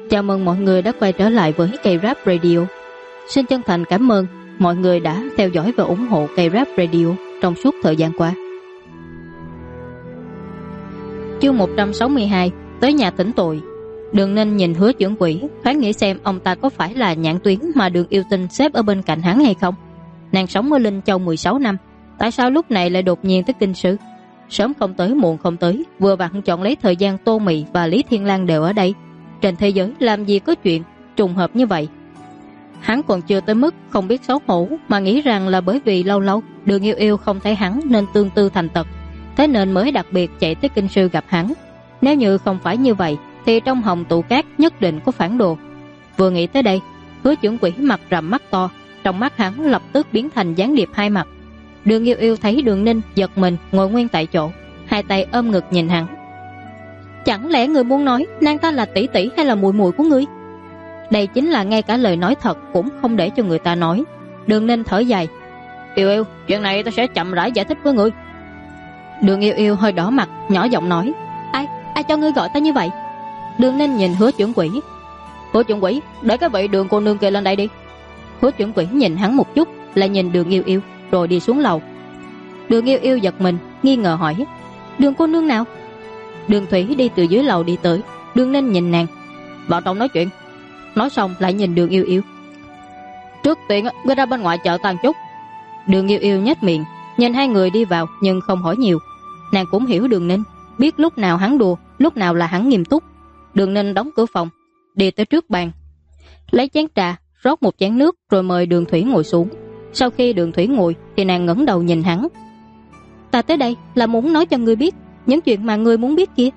Chào mừng mọi người đã quay trở lại với K-Rap Radio. Xin chân thành cảm ơn mọi người đã theo dõi và ủng hộ K-Rap Radio trong suốt thời gian qua. Chương 162, tới nhà thỉnh tội. Đường Ninh nhìn Hứa Trưởng Quỹ, thoáng nghĩ xem ông ta có phải là nhãn tuyến mà Đường Yêu Tinh xếp ở bên cạnh hắn hay không. Nàng sống ở Linh Châu 16 năm, tại sao lúc này lại đột nhiên tới Kinh Sư? Sớm không tới muộn không tới, vừa vặn chọn lấy thời gian Tô Mị và Lý Thiên Lang đều ở đây. Trên thế giới làm gì có chuyện trùng hợp như vậy. Hắn còn chưa tới mức không biết xấu hổ, mà nghĩ rằng là bởi vì lâu lâu Đường Yêu Yêu không thấy hắn nên tương tư thành tật, thế nên mới đặc biệt chạy tới Kinh Sư gặp hắn. Nếu như không phải như vậy thì trong hồng tụ cát nhất định có phản đồ. Vừa nghĩ tới đây, Hứa Trưởng Quỹ mặt rằm mắt to, trong mắt hắn lập tức biến thành gián điệp hai mặt. Đường Yêu Yêu thấy Đường Ninh giật mình ngồi nguyên tại chỗ, hai tay ôm ngực nhìn hắn. Chẳng lẽ người muốn nói nàng ta là tỷ tỷ hay là muội muội của ngươi? Đây chính là ngay cả lời nói thật cũng không để cho người ta nói. Đường Ninh thở dài. Yêu Yêu, chuyện này ta sẽ chậm rãi giải thích với ngươi. Đường Yêu Yêu hơi đỏ mặt, nhỏ giọng nói. Ai cho ngươi gọi ta như vậy? Đường Ninh nhìn Hứa Trưởng Quỹ. Hứa Trưởng Quỹ, để cái vị Đường cô nương kia lên đây đi. Hứa Trưởng Quỹ nhìn hắn một chút, lại nhìn Đường Yêu Yêu, rồi đi xuống lầu. Đường Yêu Yêu giật mình, nghi ngờ hỏi. Đường cô nương nào? Đường Thủy đi từ dưới lầu đi tới. Đường Ninh nhìn nàng. Vào trong nói chuyện. Nói xong lại nhìn Đường Yêu Yêu. Trước tiên ngươi ra bên ngoài chợ tàn chút. Đường Yêu Yêu nhếch miệng, nhìn hai người đi vào nhưng không hỏi nhiều. Nàng cũng hiểu Đường Ninh, biết lúc nào hắn đùa, lúc nào là hắn nghiêm túc. Đường Ninh đóng cửa phòng, đi tới trước bàn, lấy chén trà, rót một chén nước rồi mời Đường Thủy ngồi xuống. Sau khi Đường Thủy ngồi thì nàng ngẩng đầu nhìn hắn. Ta tới đây là muốn nói cho ngươi biết những chuyện mà ngươi muốn biết kia.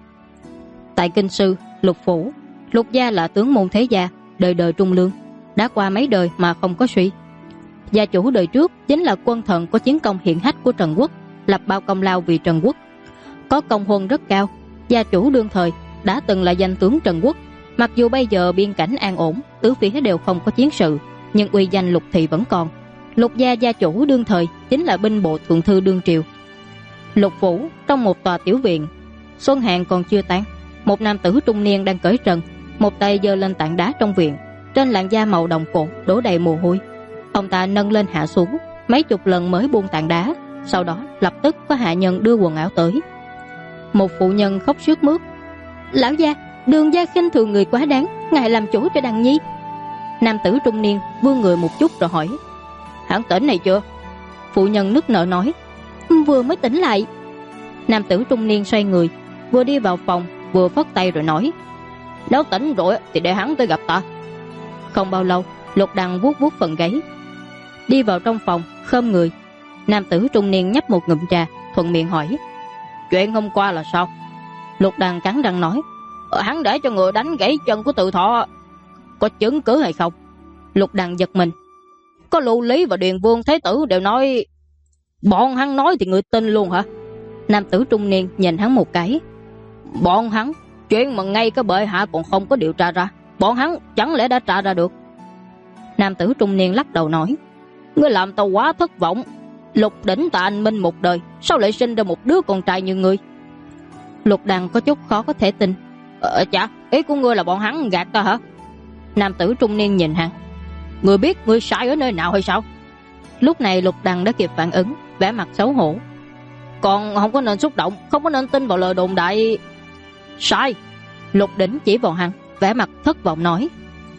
Tại Kinh Sư, Lục Phủ, Lục gia là tướng môn thế gia, đời đời trung lương, đã qua mấy đời mà không có suy. Gia chủ đời trước chính là quân thần có chiến công hiển hách của Trần Quốc, lập bao công lao vì Trần Quốc, có công huân rất cao. Gia chủ đương thời đã từng là danh tướng Trần Quốc. Mặc dù bây giờ biên cảnh an ổn, tứ phía đều không có chiến sự, nhưng uy danh Lục thị vẫn còn. Lục gia gia chủ đương thời chính là binh bộ thượng thư đương triều. Lục Phủ trong một tòa tiểu viện, xuân hạn còn chưa tan, một nam tử trung niên đang cởi trần, một tay giơ lên tảng đá trong viện, trên làn da màu đồng cổ đổ đầy mồ hôi. Ông ta nâng lên hạ xuống mấy chục lần mới buông tảng đá, sau đó lập tức có hạ nhân đưa quần áo tới. Một phụ nhân khóc sướt mướt. Lão gia, Đường gia khinh thường người quá đáng, ngài làm chủ cho Đằng Nhi. Nam tử trung niên vươn người một chút rồi hỏi. Hắn tỉnh này chưa? Phụ nhân nức nở nói. Vừa mới tỉnh lại. Nam tử trung niên xoay người, vừa đi vào phòng vừa phất tay rồi nói. Nếu tỉnh rồi thì để hắn tới gặp ta. Không bao lâu, Lục Đằng vuốt vuốt phần gáy, đi vào trong phòng khom người. Nam tử trung niên nhấp một ngụm trà, thuận miệng hỏi. Chuyện hôm qua là sao? Lục Đằng cắn răng nói. Hắn để cho người đánh gãy chân của Từ Thọ, có chứng cứ hay không? Lục Đằng giật mình. Có Lưu Lý và Điền Vương Thế Tử đều nói. Bọn hắn nói thì người tin luôn hả? Nam tử trung niên nhìn hắn một cái. Bọn hắn, chuyện mà ngay cái bệ hạ còn không có điều tra ra, bọn hắn chẳng lẽ đã tra ra được? Nam tử trung niên lắc đầu nói. Ngươi làm tao quá thất vọng. Lục đỉnh Tạ Anh Minh một đời, sao lại sinh ra một đứa con trai như ngươi? Lục Đằng có chút khó có thể tin. Chà, ý của ngươi là bọn hắn gạt ta hả? Nam tử trung niên nhìn hắn. Ngươi biết ngươi sai ở nơi nào hay sao? Lúc này Lục Đằng đã kịp phản ứng, vẻ mặt xấu hổ. Còn không có nên xúc động, không có nên tin vào lời đồn đại. Sai. Lục đỉnh chỉ vào hắn, vẻ mặt thất vọng nói.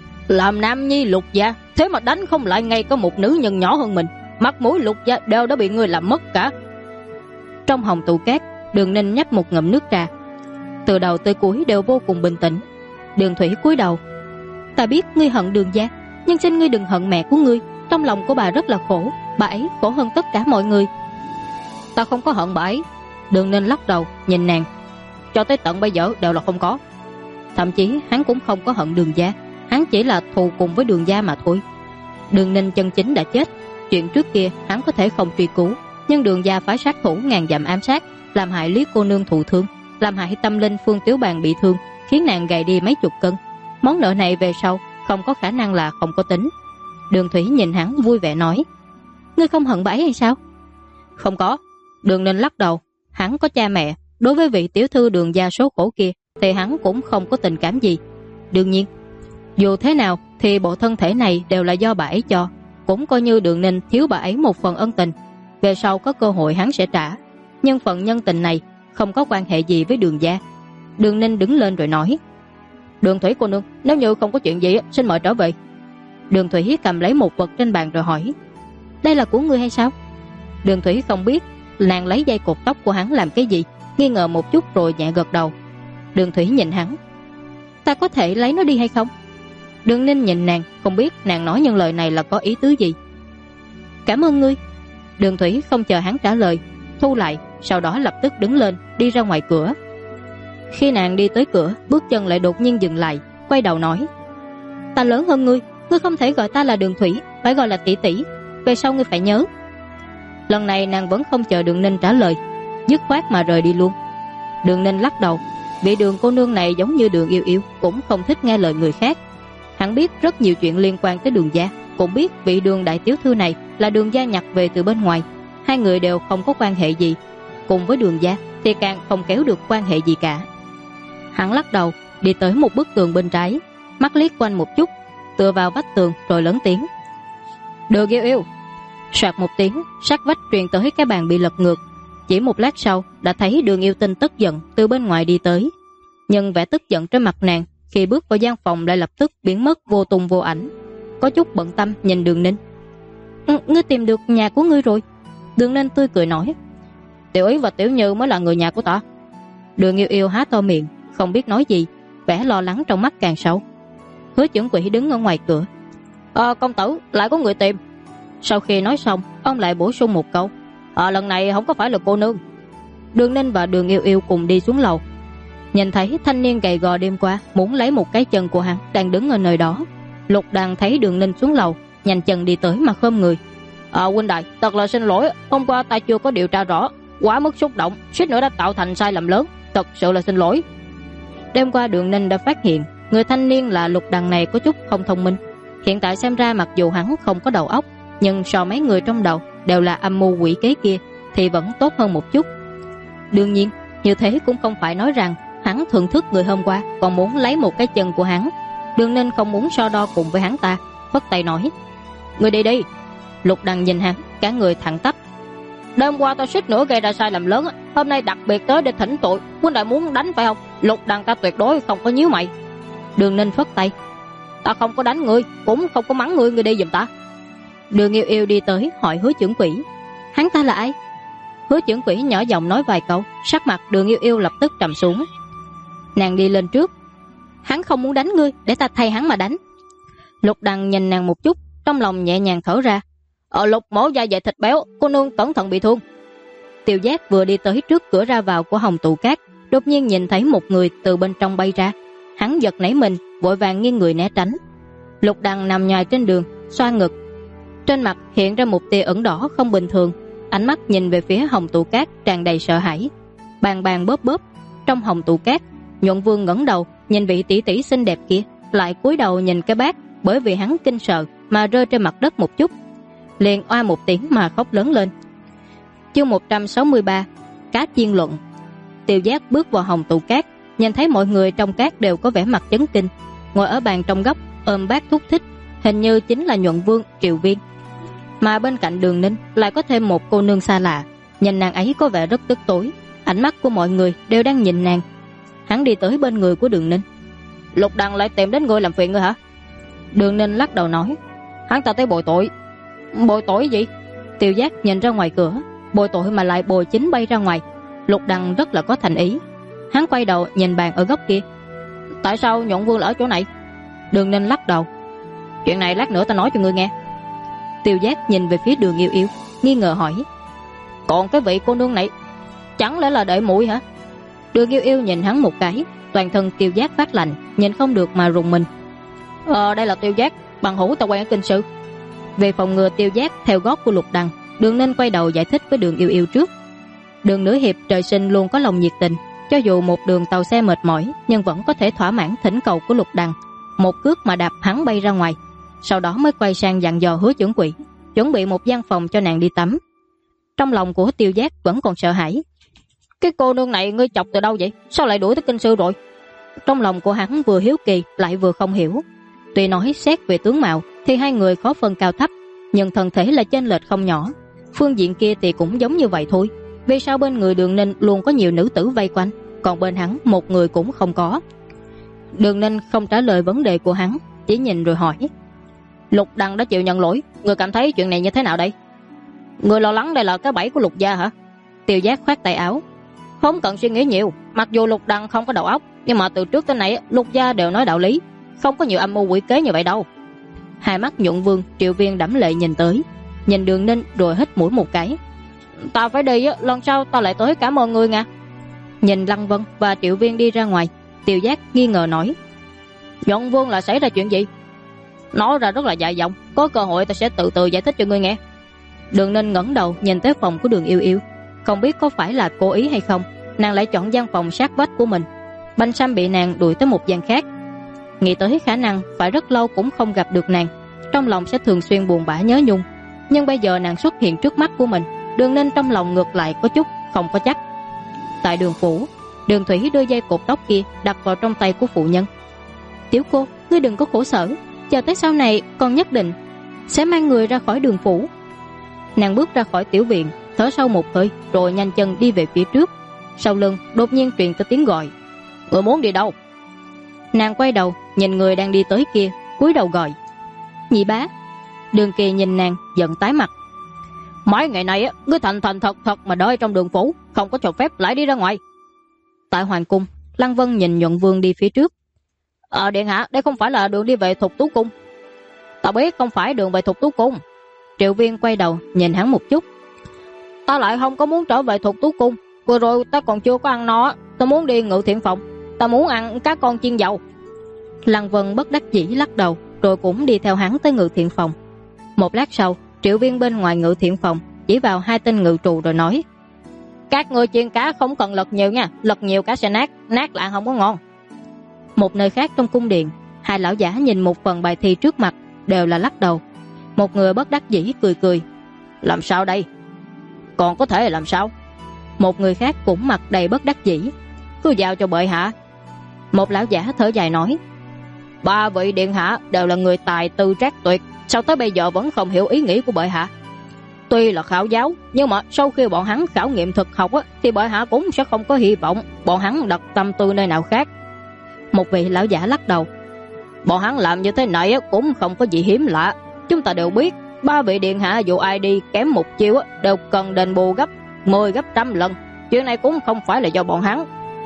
Làm nam nhi Lục gia, thế mà đánh không lại ngay có một nữ nhân nhỏ hơn mình, mặt mũi Lục gia đều đã bị ngươi làm mất cả. Trong hồng tụ cát, Đường Ninh nhấp một ngụm nước trà, từ đầu tới cuối đều vô cùng bình tĩnh. Đường Thủy cúi đầu. Ta biết ngươi hận Đường gia, nhưng xin ngươi đừng hận mẹ của ngươi. Trong lòng của bà rất là khổ, bà ấy khổ hơn tất cả mọi người. Ta không có hận bà ấy. Đường Ninh lắc đầu nhìn nàng. Cho tới tận bây giờ đều là không có. Thậm chí hắn cũng không có hận Đường gia, hắn chỉ là thù cùng với Đường gia mà thôi. Đường Ninh chân chính đã chết. Chuyện trước kia hắn có thể không truy cứu, nhưng Đường gia phái sát thủ ngàn dặm ám sát, làm hại Lý cô nương thụ thương, làm hại tâm linh Phương Tiếu Bàn bị thương, khiến nàng gầy đi mấy chục cân. Món nợ này về sau không có khả năng là không có tính. Đường Thủy nhìn hắn vui vẻ nói. Ngươi không hận bà ấy hay sao? Không có. Đường Ninh lắc đầu. Hắn có cha mẹ, đối với vị tiểu thư Đường gia số khổ kia thì hắn cũng không có tình cảm gì. Đương nhiên Dù thế nào thì bộ thân thể này đều là do bà ấy cho, cũng coi như Đường Ninh thiếu bà ấy một phần ân tình. Về sau có cơ hội hắn sẽ trả, nhưng phần nhân tình này không có quan hệ gì với Đường gia. Đường Ninh đứng lên rồi nói: Đường Thủy cô nương, nếu như không có chuyện gì xin mời trở về. Đường Thủy cầm lấy một vật trên bàn rồi hỏi: Đây là của ngươi hay sao? Đường Thủy không biết nàng lấy dây cột tóc của hắn làm cái gì, nghi ngờ một chút rồi nhẹ gật đầu. Đường Thủy nhìn hắn: Ta có thể lấy nó đi hay không? Đường Ninh nhìn nàng, không biết nàng nói những lời này là có ý tứ gì. Cảm ơn ngươi. Đường Thủy không chờ hắn trả lời, thu lại, sau đó lập tức đứng lên đi ra ngoài cửa. Khi nàng đi tới cửa, bước chân lại đột nhiên dừng lại, quay đầu nói: Ta lớn hơn ngươi, ngươi không thể gọi ta là Đường Thủy, phải gọi là tỷ tỷ. Về sau ngươi phải nhớ. Lần này nàng vẫn không chờ Đường Ninh trả lời, dứt khoát mà rời đi luôn. Đường Ninh lắc đầu, vị Đường cô nương này giống như Đường Yêu Yêu, cũng không thích nghe lời người khác. Hắn biết rất nhiều chuyện liên quan tới Đường gia, cũng biết vị Đường đại tiểu thư này là Đường gia nhặt về từ bên ngoài, hai người đều không có quan hệ gì, cùng với Đường gia thì càng không kéo được quan hệ gì cả. Hắn lắc đầu, đi tới một bức tường bên trái, mắt liếc quanh một chút, tựa vào vách tường rồi lớn tiếng: Đường Yêu Yêu. Soạt một tiếng, sát vách truyền tới cái bàn bị lật ngược. Chỉ một lát sau đã thấy Đường Yêu Tinh tức giận từ bên ngoài đi tới, nhưng vẻ tức giận trên mặt nàng khi bước vào gian phòng lại lập tức biến mất vô tung vô ảnh. Có chút bận tâm nhìn Đường Ninh: Ngươi tìm được nhà của ngươi rồi? Đường Ninh tươi cười nói: Tiểu Ý và Tiểu Như mới là người nhà của ta. Đường Yêu Yêu há to miệng không biết nói gì, vẻ lo lắng trong mắt càng sâu. Hứa Chưởng Quỷ đứng ở ngoài cửa: Công tử, lại có người tìm. Sau khi nói xong, ông lại bổ sung một câu: lần này không có phải là cô nương. Đường Ninh và Đường Yêu Yêu cùng đi xuống lầu, nhìn thấy thanh niên gầy gò đêm qua muốn lấy một cái chân của hắn đang đứng ở nơi đó. Lục Đằng thấy Đường Ninh xuống lầu, nhanh chân đi tới mà khom người: huynh đài, thật là xin lỗi, hôm qua ta chưa có điều tra rõ, quá mức xúc động, suýt nữa đã tạo thành sai lầm lớn, thật sự là xin lỗi. Đêm qua Đường Ninh đã phát hiện người thanh niên là Lục Đằng này có chút không thông minh. Hiện tại xem ra mặc dù hắn không có đầu óc, nhưng so mấy người trong đầu đều là âm mưu quỷ kế kia thì vẫn tốt hơn một chút. Đương nhiên, như thế cũng không phải nói rằng hắn thưởng thức người hôm qua còn muốn lấy một cái chân của hắn. Đường Ninh không muốn so đo cùng với hắn ta, phất tay nói: Người đi đi. Lục Đằng nhìn hắn, cả người thẳng tắp: Đêm qua ta suýt nữa gây ra sai lầm lớn, hôm nay đặc biệt tới để thỉnh tội, huynh đại muốn đánh phải không? Lục Đằng ta tuyệt đối không có nhíu mày. Đường Ninh phất tay: Ta không có đánh ngươi, cũng không có mắng ngươi, ngươi đi giùm ta. Đường Yêu Yêu đi tới hỏi Hứa Chưởng Quỷ: Hắn ta là ai? Hứa Chưởng Quỷ nhỏ giọng nói vài câu, sắc mặt Đường Yêu Yêu lập tức trầm xuống. Nàng đi lên trước: Hắn không muốn đánh ngươi, để ta thay hắn mà đánh. Lục Đằng nhìn nàng một chút, trong lòng nhẹ nhàng thở ra: Lục mổ da dày thịt béo, cô nương cẩn thận bị thương. Tiêu Giác vừa đi tới trước cửa ra vào của Hồng Tụ Cát, đột nhiên nhìn thấy một người từ bên trong bay ra. Hắn giật nảy mình, vội vàng nghiêng người né tránh. Lục Đằng nằm nhòi trên đường, xoa ngực, trên mặt hiện ra một tia ửng đỏ không bình thường, ánh mắt nhìn về phía Hồng Tụ Cát tràn đầy sợ hãi. Bàn bàn bóp bóp trong Hồng Tụ Cát, Nhuận Vương ngẩng đầu nhìn vị tỷ tỷ xinh đẹp kia, lại cúi đầu nhìn cái bát, bởi vì hắn kinh sợ mà rơi trên mặt đất một chút, liền oa một tiếng mà khóc lớn lên. Chương 163: Cá chiên luận. Tiêu Giác bước vào Hồng Tụ Cát, nhìn thấy mọi người trong cát đều có vẻ mặt chấn kinh, ngồi ở bàn trong góc ôm bát thúc thích, hình như chính là Nhuận Vương, Triệu Viên. Mà bên cạnh Đường Ninh lại có thêm một cô nương xa lạ, nhìn nàng ấy có vẻ rất tức tối, ánh mắt của mọi người đều đang nhìn nàng. Hắn đi tới bên người của Đường Ninh: Lục Đằng lại tìm đến ngươi làm phiền ngươi hả? Đường Ninh lắc đầu nói: Hắn ta tới bồi tội. Bồi tội gì? Tiêu Giác nhìn ra ngoài cửa, bồi tội mà lại bồi chính bay ra ngoài. Lục Đằng rất là có thành ý. Hắn quay đầu nhìn bàn ở góc kia: Tại sao Nhuận Vương ở chỗ này? Đường Ninh lắc đầu: Chuyện này lát nữa ta nói cho ngươi nghe. Tiêu Giác nhìn về phía Đường Yêu Yêu, nghi ngờ hỏi: Còn cái vị cô nương này, chẳng lẽ là đệ muội hả? Đường Yêu Yêu nhìn hắn một cái, toàn thân Tiêu Giác phát lạnh, nhìn không được mà rùng mình. Đây là Tiêu Giác, bằng hữu ta quen ở Kinh Sư. Về phòng ngừa Tiêu Giác theo gót của Lục Đằng, Đường Ninh quay đầu giải thích với Đường Yêu Yêu trước. Đường nữ hiệp trời sinh luôn có lòng nhiệt tình, cho dù một đường tàu xe mệt mỏi nhưng vẫn có thể thỏa mãn thỉnh cầu của Lục Đằng, một cước mà đạp hắn bay ra ngoài. Sau đó mới quay sang dặn dò Hứa Chưởng Quỷ chuẩn bị một gian phòng cho nàng đi tắm. Trong lòng của Tiêu Giác vẫn còn sợ hãi: Cái cô nương này ngươi chọc từ đâu vậy? Sao lại đuổi tới Kinh Sư rồi? Trong lòng của hắn vừa hiếu kỳ lại vừa không hiểu. Tuy nói xét về tướng mạo thì hai người khó phân cao thấp, nhưng thân thể là chênh lệch không nhỏ. Phương diện kia thì cũng giống như vậy thôi. Vì sao bên người Đường Ninh luôn có nhiều nữ tử vây quanh, còn bên hắn một người cũng không có? Đường Ninh không trả lời vấn đề của hắn, chỉ nhìn rồi hỏi: Lục Đằng đã chịu nhận lỗi, người cảm thấy chuyện này như thế nào đây? Người lo lắng đây là cái bẫy của Lục gia hả? Tiêu Giác khoát tay áo: Không cần suy nghĩ nhiều, mặc dù Lục Đằng không có đầu óc, nhưng mà từ trước tới nay Lục gia đều nói đạo lý, không có nhiều âm mưu quỷ kế như vậy đâu. Hai mắt Nhuận Vương, Triệu Viên đẫm lệ nhìn tới, nhìn Đường Ninh rồi hít mũi một cái: Ta phải đi, lần sau ta lại tới cảm ơn ngươi nha. Nhìn Lăng Vân và Triệu Viên đi ra ngoài, Tiêu Giác nghi ngờ nói: Nhuận Vương là xảy ra chuyện gì? Nói ra rất là dài dòng, có cơ hội ta sẽ từ từ giải thích cho ngươi nghe. Đường Ninh ngẩng đầu nhìn tới phòng của Đường Yêu Yêu, không biết có phải là cố ý hay không, nàng lại chọn gian phòng sát vách của mình. Banh Sam bị nàng đuổi tới một gian khác. Nghĩ tới khả năng phải rất lâu cũng không gặp được nàng, trong lòng sẽ thường xuyên buồn bã nhớ nhung. Nhưng bây giờ nàng xuất hiện trước mắt của mình, Đường Ninh trong lòng ngược lại có chút không có chắc. Tại Đường phủ, Đường Thủy đưa dây cột tóc kia đặt vào trong tay của phụ nhân. Tiểu cô, ngươi đừng có khổ sở, chờ tới sau này con nhất định sẽ mang người ra khỏi Đường phủ. Nàng bước ra khỏi tiểu viện, thở sâu một hơi rồi nhanh chân đi về phía trước. Sau lưng đột nhiên truyền tới tiếng gọi: Ngươi muốn đi đâu? Nàng quay đầu nhìn người đang đi tới kia, cúi đầu gọi: Nhị bá. Đường Kỳ nhìn nàng giận tái mặt: Mấy ngày nay ngươi thành thật mà đợi trong Đường phủ, không có cho phép lại đi ra ngoài. Tại hoàng cung, Lăng Vân nhìn Nhuận Vương đi phía trước: Điện hạ, đây không phải là đường đi về Thục Tú cung. Ta biết không phải đường về Thục Tú cung. Triệu Viên quay đầu nhìn hắn một chút: Ta lại không có muốn trở về Thục Tú cung, vừa rồi ta còn chưa có ăn no, ta muốn đi Ngự Thiện phòng, ta muốn ăn cá con chiên dầu. Lăng Vân bất đắc dĩ lắc đầu, rồi cũng đi theo hắn tới Ngự Thiện phòng. Một lát sau, Triệu Viên bên ngoài Ngự Thiện phòng chỉ vào hai tên ngự trù rồi nói: Các người chiên cá không cần lật nhiều nha, lật nhiều cá sẽ nát lại không có ngon. Một nơi khác trong cung điện, hai lão giả nhìn một phần bài thi trước mặt đều là lắc đầu. Một người bất đắc dĩ cười: Làm sao đây? Còn có thể làm sao? Một người khác cũng mặt đầy bất đắc dĩ: Cứ giao cho bệ hạ. Một lão giả thở dài nói: Ba vị điện hạ đều là người tài tư trác tuyệt, sao tới bây giờ vẫn không hiểu ý nghĩ của bệ hạ? Tuy là khảo giáo, nhưng mà sau khi bọn hắn khảo nghiệm thực học thì bệ hạ cũng sẽ không có hy vọng bọn hắn đặt tâm tư nơi nào khác. Một vị lão giả lắc đầu: Bọn hắn làm như thế này cũng không có gì hiếm lạ. Chúng ta đều biết, ba vị điện hạ dù ai đi kém một chiêu đều cần đền bù gấp 10 gấp trăm lần. Chuyện này cũng không phải là do bọn hắn.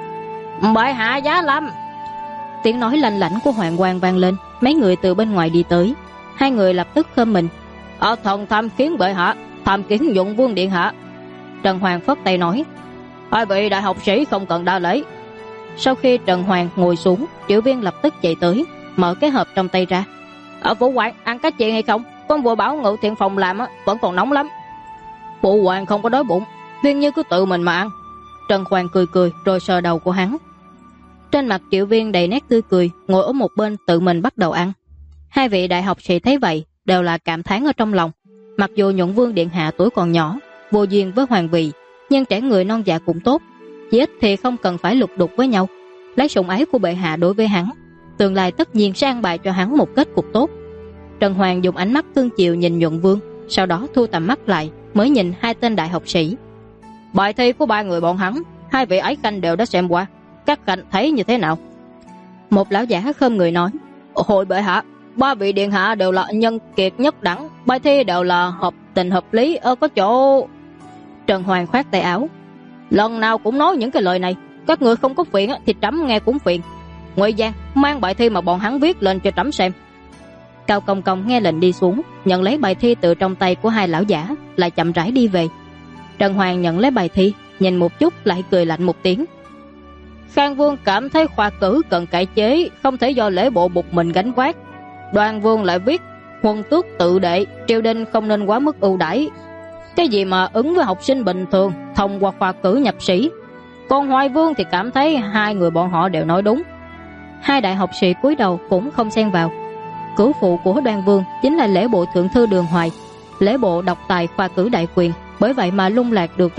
Bệ hạ giá lâm. Tiếng nói lanh lảnh của Hoàng Quang vang lên. Mấy người từ bên ngoài đi tới. Hai người lập tức khom mình: Thần tham kiến bệ hạ, tham kiến Nhuận Vương điện hạ. Trần Hoàng phất tay nói: Hai vị đại học sĩ không cần đa lễ. Sau khi Trần Hoàng ngồi xuống, Triệu Viên lập tức chạy tới, mở cái hộp trong tay ra: Phụ hoàng, ăn cá chiên hay không? Con vừa bảo Ngự Thiện phòng làm vẫn còn nóng lắm. Phụ hoàng không có đói bụng, Viên như cứ tự mình mà ăn. Trần Hoàng cười rồi sờ đầu của hắn. Trên mặt Triệu Viên đầy nét tươi cười, ngồi ở một bên tự mình bắt đầu ăn. Hai vị đại học sĩ thấy vậy đều là cảm thán ở trong lòng. Mặc dù Nhuận Vương điện hạ tuổi còn nhỏ, vô duyên với hoàng vị, nhưng trẻ người non dạ cũng tốt, chỉ ít thì không cần phải lục đục với nhau. Lấy sủng ái của bệ hạ đối với hắn, tương lai tất nhiên sẽ an bài cho hắn một kết cục tốt. Trần Hoàng dùng ánh mắt cương chiều nhìn Nhuận Vương, sau đó thu tầm mắt lại mới nhìn hai tên đại học sĩ. Bài thi của ba người bọn hắn, hai vị ái khanh đều đã xem qua, các khanh thấy như thế nào? Một lão giả khom người nói: Hồi bệ hạ, ba vị điện hạ đều là nhân kiệt nhất đẳng, bài thi đều là hợp tình hợp lý, có chỗ... Trần Hoàng khoát tay áo: Lần nào cũng nói những cái lời này, các người không có phiền thì trẫm nghe cũng phiền. Ngụy Giang, mang bài thi mà bọn hắn viết lên cho trẫm xem. Cao Công Công nghe lệnh đi xuống, nhận lấy bài thi từ trong tay của hai lão giả, lại chậm rãi đi về. Trần Hoàng nhận lấy bài thi, nhìn một chút lại cười lạnh một tiếng: Khang Vương cảm thấy khoa cử cần cải chế, không thể do lễ bộ một mình gánh vác. Đoan Vương lại viết huân tước tự đệ, triều đình không nên quá mức ưu đãi. Cái gì mà ứng với học sinh bình thường thông qua khoa cử nhập sĩ. Còn Hoài Vương thì cảm thấy hai người bọn họ đều nói đúng. Hai đại học sĩ cúi đầu cũng không xen vào. Cửu phụ của Đoan Vương chính là lễ bộ thượng thư Đường Hoài, lễ bộ độc tài khoa cử đại quyền, bởi vậy mà lung lạc được rất nhiều quan văn trong triều. Đây cũng là vốn liếng lớn nhất để tranh đạt hoàng vị Đoan Vương.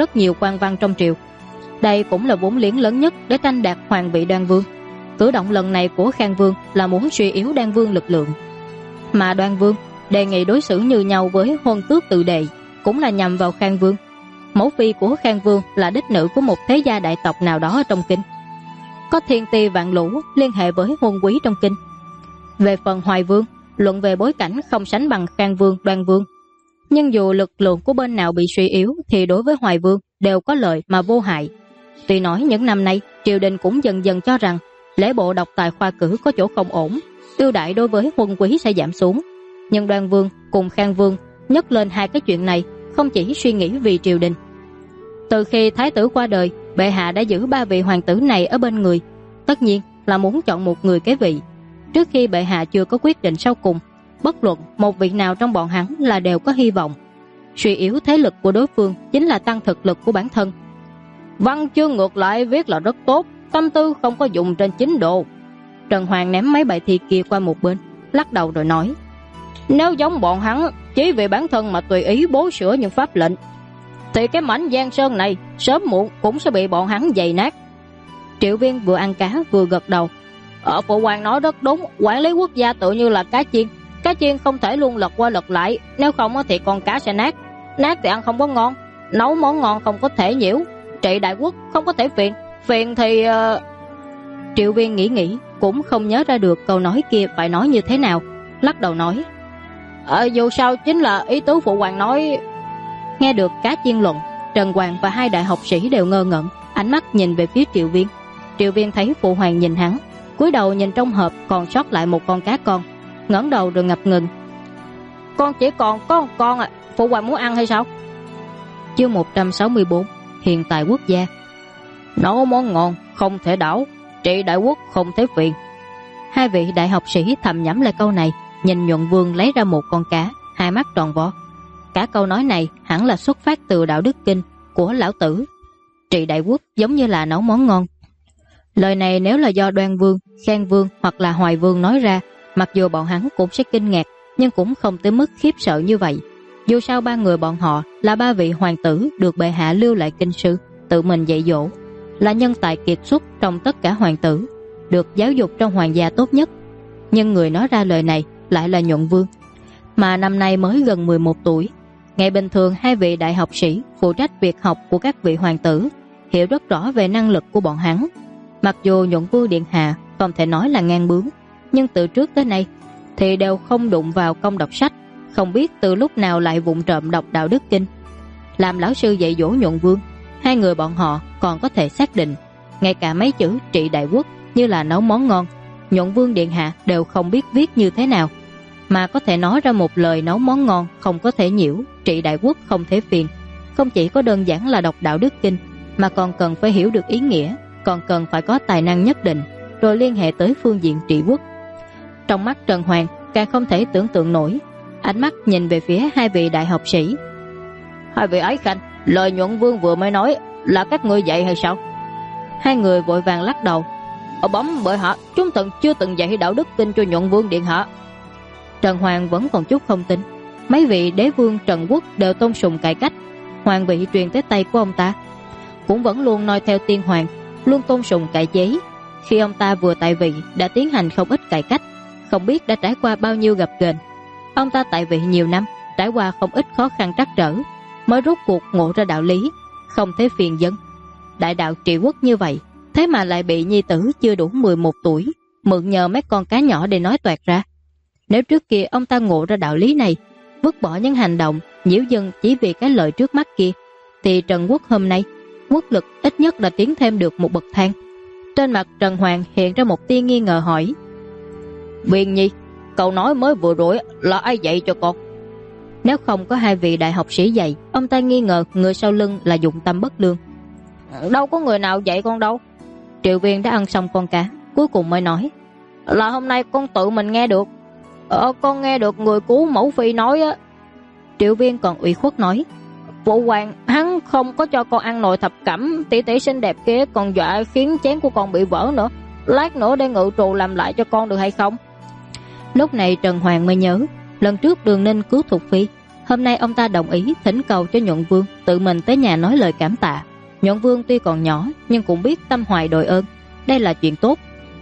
Cử động lần này của Khang Vương là muốn suy yếu Đoan Vương lực lượng, mà Đoan Vương đề nghị đối xử như nhau với Huân Tước Tự Đệ cũng là nhằm vào Khang Vương. Mẫu phi của Khang Vương là đích nữ của một thế gia đại tộc nào đó ở trong kinh, có thiên ti vạn lũ liên hệ với huân quý trong kinh. Về phần Hoài Vương, luận về bối cảnh không sánh bằng Khang Vương, Đoan Vương, nhưng dù lực lượng của bên nào bị suy yếu thì đối với Hoài Vương đều có lợi mà vô hại. Tuy nói những năm nay triều đình cũng dần dần cho rằng lễ bộ độc tài khoa cử có chỗ không ổn, ưu đãi đối với huân quý sẽ giảm xuống, nhưng Đoan Vương cùng Khang Vương nhắc lên hai cái chuyện này không chỉ suy nghĩ vì triều đình. Từ khi thái tử qua đời, bệ hạ đã giữ ba vị hoàng tử này ở bên người, tất nhiên là muốn chọn một người kế vị. Trước khi bệ hạ chưa có quyết định sau cùng, bất luận một vị nào trong bọn hắn là đều có hy vọng. Suy yếu thế lực của đối phương chính là tăng thực lực của bản thân. Văn chương ngược lại viết là rất tốt, tâm tư không có dùng trên chính độ. Trần Hoàng ném mấy bài thi kia qua một bên, lắc đầu rồi nói: nếu giống bọn hắn chỉ vì bản thân mà tùy ý bố sửa những pháp lệnh, thì cái mảnh Giang Sơn này sớm muộn cũng sẽ bị bọn hắn giày nát. Triệu Viên vừa ăn cá vừa gật đầu: phụ hoàng nói rất đúng, quản lý quốc gia tự như là cá chiên không thể luôn lật qua lật lại, nếu không thì con cá sẽ nát thì ăn không có ngon, nấu món ngon không có thể nhiễu, trị đại quốc không có thể phiền thì Triệu Viên nghĩ cũng không nhớ ra được câu nói kia phải nói như thế nào, lắc đầu nói: dù sao chính là ý tứ phụ hoàng nói. Nghe được cá chiên luận, Trần Hoàng và hai đại học sĩ đều ngơ ngẩn, ánh mắt nhìn về phía Triệu Viên. Triệu Viên thấy phụ hoàng nhìn hắn, cúi đầu nhìn trong hộp còn sót lại một con cá con, ngẩng đầu rồi ngập ngừng: con chỉ còn có một con à, phụ hoàng muốn ăn hay sao? Chương 164 Hiện tại quốc gia. Nấu món ngon không thể đảo, trị đại quốc không thể phiền. Hai vị đại học sĩ thầm nhẩm lại câu này, nhìn Nhuận Vương lấy ra một con cá, hai mắt tròn vo. Cả câu nói này hẳn là xuất phát từ đạo đức kinh của lão tử. Trị đại quốc giống như là nấu món ngon. Lời này nếu là do Đoan Vương, Khang Vương hoặc là Hoài Vương nói ra, mặc dù bọn hắn cũng sẽ kinh ngạc, nhưng cũng không tới mức khiếp sợ như vậy. Dù sao ba người bọn họ là ba vị hoàng tử được bệ hạ lưu lại kinh sư, tự mình dạy dỗ, là nhân tài kiệt xuất trong tất cả hoàng tử, được giáo dục trong hoàng gia tốt nhất. Nhưng người nói ra lời này lại là Nhuận Vương, mà năm nay mới gần 11 tuổi. Ngày bình thường hai vị đại học sĩ phụ trách việc học của các vị hoàng tử, hiểu rất rõ về năng lực của bọn hắn. Mặc dù Nhuận Vương điện hạ không thể nói là ngang bướng, nhưng từ trước tới nay thì đều không đụng vào công đọc sách, không biết từ lúc nào lại vụng trộm đọc đạo đức kinh. Làm lão sư dạy dỗ Nhuận Vương, hai người bọn họ còn có thể xác định ngay cả mấy chữ trị đại quốc như là nấu món ngon, Nhuận Vương điện hạ đều không biết viết như thế nào, mà có thể nói ra một lời nấu món ngon không có thể nhiễu, trị đại quốc không thể phiền. Không chỉ có đơn giản là đọc đạo đức kinh, mà còn cần phải hiểu được ý nghĩa, còn cần phải có tài năng nhất định, rồi liên hệ tới phương diện trị quốc. Trong mắt Trần Hoàng càng không thể tưởng tượng nổi, ánh mắt nhìn về phía hai vị đại học sĩ. Hai vị ái khanh, lời Nhuận Vương vừa mới nói là các ngươi dạy hay sao? Hai người vội vàng lắc đầu. Bấm bởi hạ, chúng thần chưa từng dạy đạo đức kinh cho Nhuận Vương điện hạ. Trần Hoàng vẫn còn chút không tin. Mấy vị đế vương Trần Quốc đều tôn sùng cải cách, hoàng vị truyền tới tay của ông ta cũng vẫn luôn noi theo tiên hoàng, luôn tôn sùng cải chế. Khi ông ta vừa tại vị đã tiến hành không ít cải cách, không biết đã trải qua bao nhiêu gập ghềnh. Ông ta tại vị nhiều năm, trải qua không ít khó khăn trắc trở, mới rốt cuộc ngộ ra đạo lý không thể phiền dân. Đại đạo trị quốc như vậy, thế mà lại bị nhi tử chưa đủ 11 tuổi mượn nhờ mấy con cá nhỏ để nói toạc ra. Nếu trước kia ông ta ngộ ra đạo lý này, vứt bỏ những hành động nhiễu dân chỉ vì cái lợi trước mắt kia, thì Trần Quốc hôm nay quốc lực ít nhất đã tiến thêm được một bậc thang. Trên mặt Trần Hoàng hiện ra một tia nghi ngờ hỏi: Viên Nhi, cậu nói mới vừa rồi là ai dạy cho con? Nếu không có hai vị đại học sĩ dạy, ông ta nghi ngờ người sau lưng là dụng tâm bất lương. Đâu có người nào dạy con đâu. Triệu Viên đã ăn xong con cá, cuối cùng mới nói: Là hôm nay con tự mình nghe được. Con nghe được người cứu mẫu phi nói á. Triệu Viên còn ủy khuất nói: Phụ hoàng hắn không có cho con ăn nồi thập cẩm tỷ tỷ xinh đẹp kia, còn dọa khiến chén của con bị vỡ nữa. Lát nữa để ngự trù làm lại cho con được hay không? Lúc này Trần Hoàng mới nhớ, lần trước Đường Ninh cứu Thục Phi, hôm nay ông ta đồng ý thỉnh cầu cho Nhuận Vương tự mình tới nhà nói lời cảm tạ. Nhuận Vương tuy còn nhỏ nhưng cũng biết tâm hoài đội ơn, đây là chuyện tốt.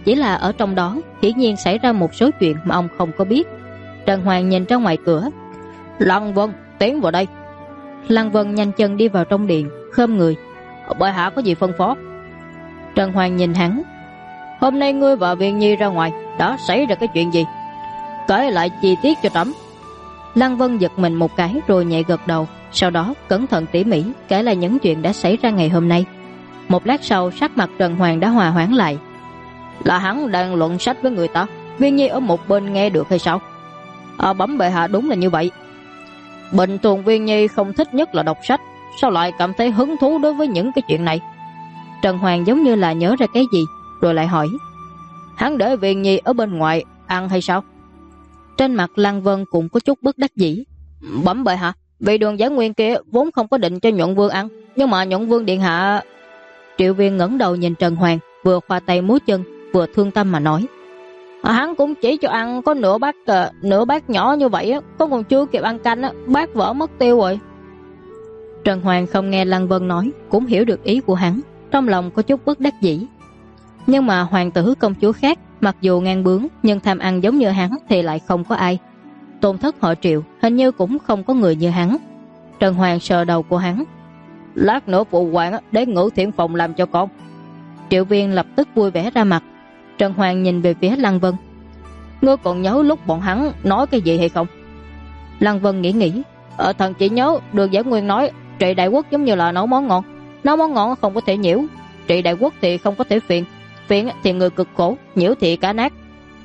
Chỉ là ở trong đó hiển nhiên xảy ra một số chuyện mà ông không có biết. Trần Hoàng nhìn ra ngoài cửa. Lăng Vân, tiến vào đây. Lăng Vân nhanh chân đi vào trong điện, khom người. Bệ hạ có gì phân phó? Trần Hoàng nhìn hắn. Hôm nay ngươi và Viên Nhi ra ngoài, đã xảy ra cái chuyện gì? Kể lại chi tiết cho trẫm. Lăng Vân giật mình một cái rồi nhẹ gật đầu, sau đó cẩn thận tỉ mỉ kể lại những chuyện đã xảy ra ngày hôm nay. Một lát sau, sắc mặt Trần Hoàng đã hòa hoãn lại. Là hắn đang luận sách với người ta, Viên Nhi ở một bên nghe được hay sao? Bẩm bệ hạ, đúng là như vậy. Bình thường Viên Nhi không thích nhất là đọc sách, sao lại cảm thấy hứng thú đối với những cái chuyện này? Trần Hoàng giống như là nhớ ra cái gì, rồi lại hỏi. Hắn để Viên Nhi ở bên ngoài ăn hay sao? Trên mặt Lăng Vân cũng có chút bất đắc dĩ. Bẩm bệ hạ, vị Đường Giải Nguyên kia vốn không có định cho Nhuận Vương ăn, nhưng mà Nhuận Vương điện hạ... Triệu Viên ngẩng đầu nhìn Trần Hoàng, vừa khoa tay múa chân, vừa thương tâm mà nói. Hắn cũng chỉ cho ăn có nửa bát nhỏ như vậy, có còn chưa kịp ăn canh, bát vỡ mất tiêu rồi. Trần Hoàng không nghe Lăng Vân nói, cũng hiểu được ý của hắn, trong lòng có chút bất đắc dĩ. Nhưng mà hoàng tử công chúa khác, mặc dù ngang bướng nhưng tham ăn giống như hắn thì lại không có ai. Tôn thất họ Triệu hình như cũng không có người như hắn. Trần Hoàng sờ đầu của hắn. Lát nữa phụ hoàng đến Ngự Thiện phòng làm cho con. Triệu Viên lập tức vui vẻ ra mặt. Trần Hoàng nhìn về phía Lăng Vân. Ngươi còn nhớ lúc bọn hắn nói cái gì hay không? Lăng Vân nghĩ. Thần chỉ nhớ Đường Giải Nguyên nói trị đại quốc giống như là nấu món ngon. Nấu món ngon không có thể nhiễu, trị đại quốc thì không có thể phiền. Phiền thì người cực khổ, nhiễu thì cả nát.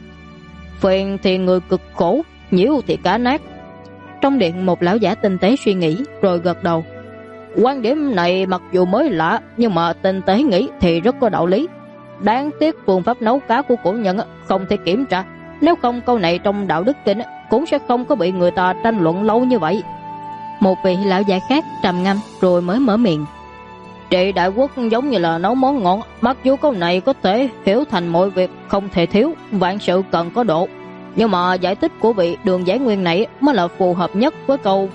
Phiền thì người cực khổ, nhiễu thì cả nát. Trong điện một lão giả tinh tế suy nghĩ rồi gật đầu. Quan điểm này mặc dù mới lạ, nhưng mà tinh tế nghĩ thì rất có đạo lý. Đáng tiếc phương pháp nấu cá của cổ nhân không thể kiểm tra, nếu không câu này trong đạo đức kinh cũng sẽ không có bị người ta tranh luận lâu như vậy. Một vị lão giả khác trầm ngâm rồi mới mở miệng. Trị đại quốc giống như là nấu món ngon, mặc dù câu này có thể hiểu thành mọi việc không thể thiếu, vạn sự cần có độ, nhưng mà giải thích của vị Đường Giải Nguyên này mới là phù hợp nhất với câu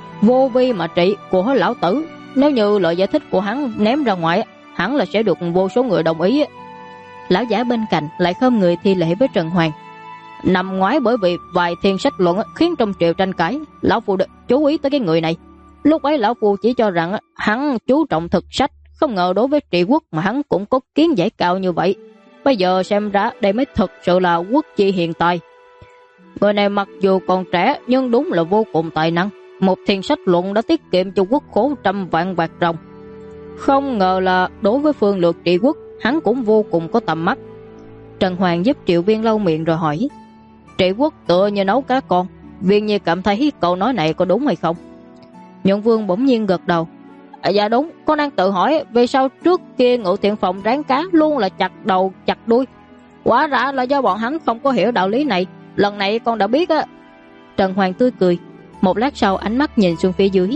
vô vi mà trị của lão tử. Nếu như lời giải thích của hắn ném ra ngoài, hẳn là sẽ được vô số người đồng ý. Lão giả bên cạnh lại khom người thi lễ với Trần Hoàng. Năm ngoái bởi vì vài thiên sách luận khiến trong triều tranh cãi, lão phu chú ý tới cái người này. Lúc ấy lão phu chỉ cho rằng hắn chú trọng thực sách, không ngờ đối với trị quốc mà hắn cũng có kiến giải cao như vậy. Bây giờ xem ra đây mới thực sự là quốc chi hiền tài. Người này mặc dù còn trẻ nhưng đúng là vô cùng tài năng. Một thiên sách luận đã tiết kiệm cho quốc khố trăm vạn bạc ròng. Không ngờ là đối với phương lược trị quốc, hắn cũng vô cùng có tầm mắt. Trần Hoàng giúp Triệu Viên lau miệng rồi hỏi. Trị quốc tựa như nấu cá con, Viên Nhi cảm thấy câu nói này có đúng hay không? Nhuận Vương bỗng nhiên gật đầu. Dạ đúng, con đang tự hỏi vì sao trước kia Ngự Thiện phòng rán cá luôn là chặt đầu chặt đuôi. Quả ra là do bọn hắn không có hiểu đạo lý này. Lần này con đã biết á. Trần Hoàng tươi cười. Một lát sau ánh mắt nhìn xuống phía dưới.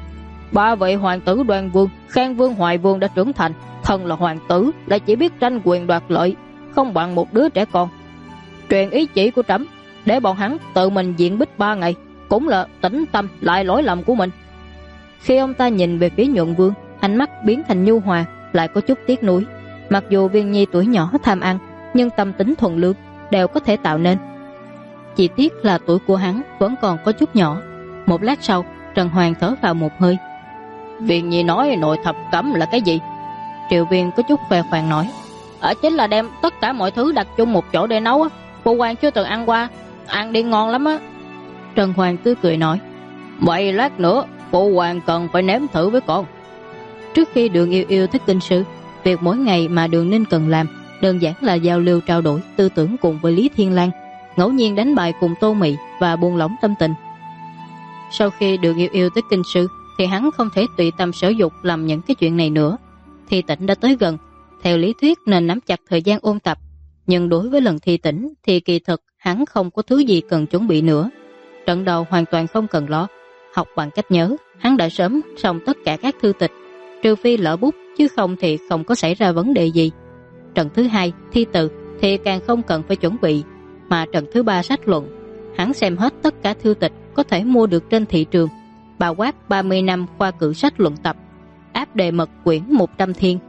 Ba vị hoàng tử Đoan Vương, Khang Vương, Hoài Vương đã trưởng thành. Thân là hoàng tử lại chỉ biết tranh quyền đoạt lợi, không bằng một đứa trẻ con. Truyền ý chỉ của trẫm để bọn hắn tự mình diện bích 3 ngày, cũng là tĩnh tâm lại lỗi lầm của mình. Khi ông ta nhìn về phía Nhuận Vương, ánh mắt biến thành nhu hòa, lại có chút tiếc nuối. Mặc dù Viên Nhi tuổi nhỏ tham ăn, nhưng tâm tính thuần lương đều có thể tạo nên. Chỉ tiếc là tuổi của hắn vẫn còn có chút nhỏ. Một lát sau, Trần Hoàng thở vào một hơi. Viên Nhi nói nội thập cẩm là cái gì? Triệu Viên có chút khoe khoang nói. Chính là đem tất cả mọi thứ đặt chung một chỗ để nấu á. Phụ hoàng chưa từng ăn qua, ăn đi ngon lắm á. Trần Hoàng tươi cười nói. Vậy lát nữa phụ hoàng cần phải nếm thử với con. Trước khi Đường Yêu Yêu thích kinh sư, việc mỗi ngày mà Đường Ninh cần làm đơn giản là giao lưu trao đổi tư tưởng cùng với Lý Thiên Lang, ngẫu nhiên đánh bài cùng Tô Mị và buông lỏng tâm tình. Sau khi Đường Yêu Yêu tới kinh sư thì hắn không thể tùy tâm sở dục làm những cái chuyện này nữa. Thi tỉnh đã tới gần, theo lý thuyết nên nắm chặt thời gian ôn tập, nhưng đối với lần thi tỉnh thì kỳ thực hắn không có thứ gì cần chuẩn bị nữa. Trận đầu hoàn toàn không cần lo, học bằng cách nhớ, hắn đã sớm xong tất cả các thư tịch, trừ phi lỡ bút, chứ không thì không có xảy ra vấn đề gì. Trận thứ hai, thi từ, thì càng không cần phải chuẩn bị, mà trận thứ ba sách luận, hắn xem hết tất cả thư tịch có thể mua được trên thị trường, bao quát 30 năm khoa cử sách luận tập, áp đề mật quyển 100 thiên,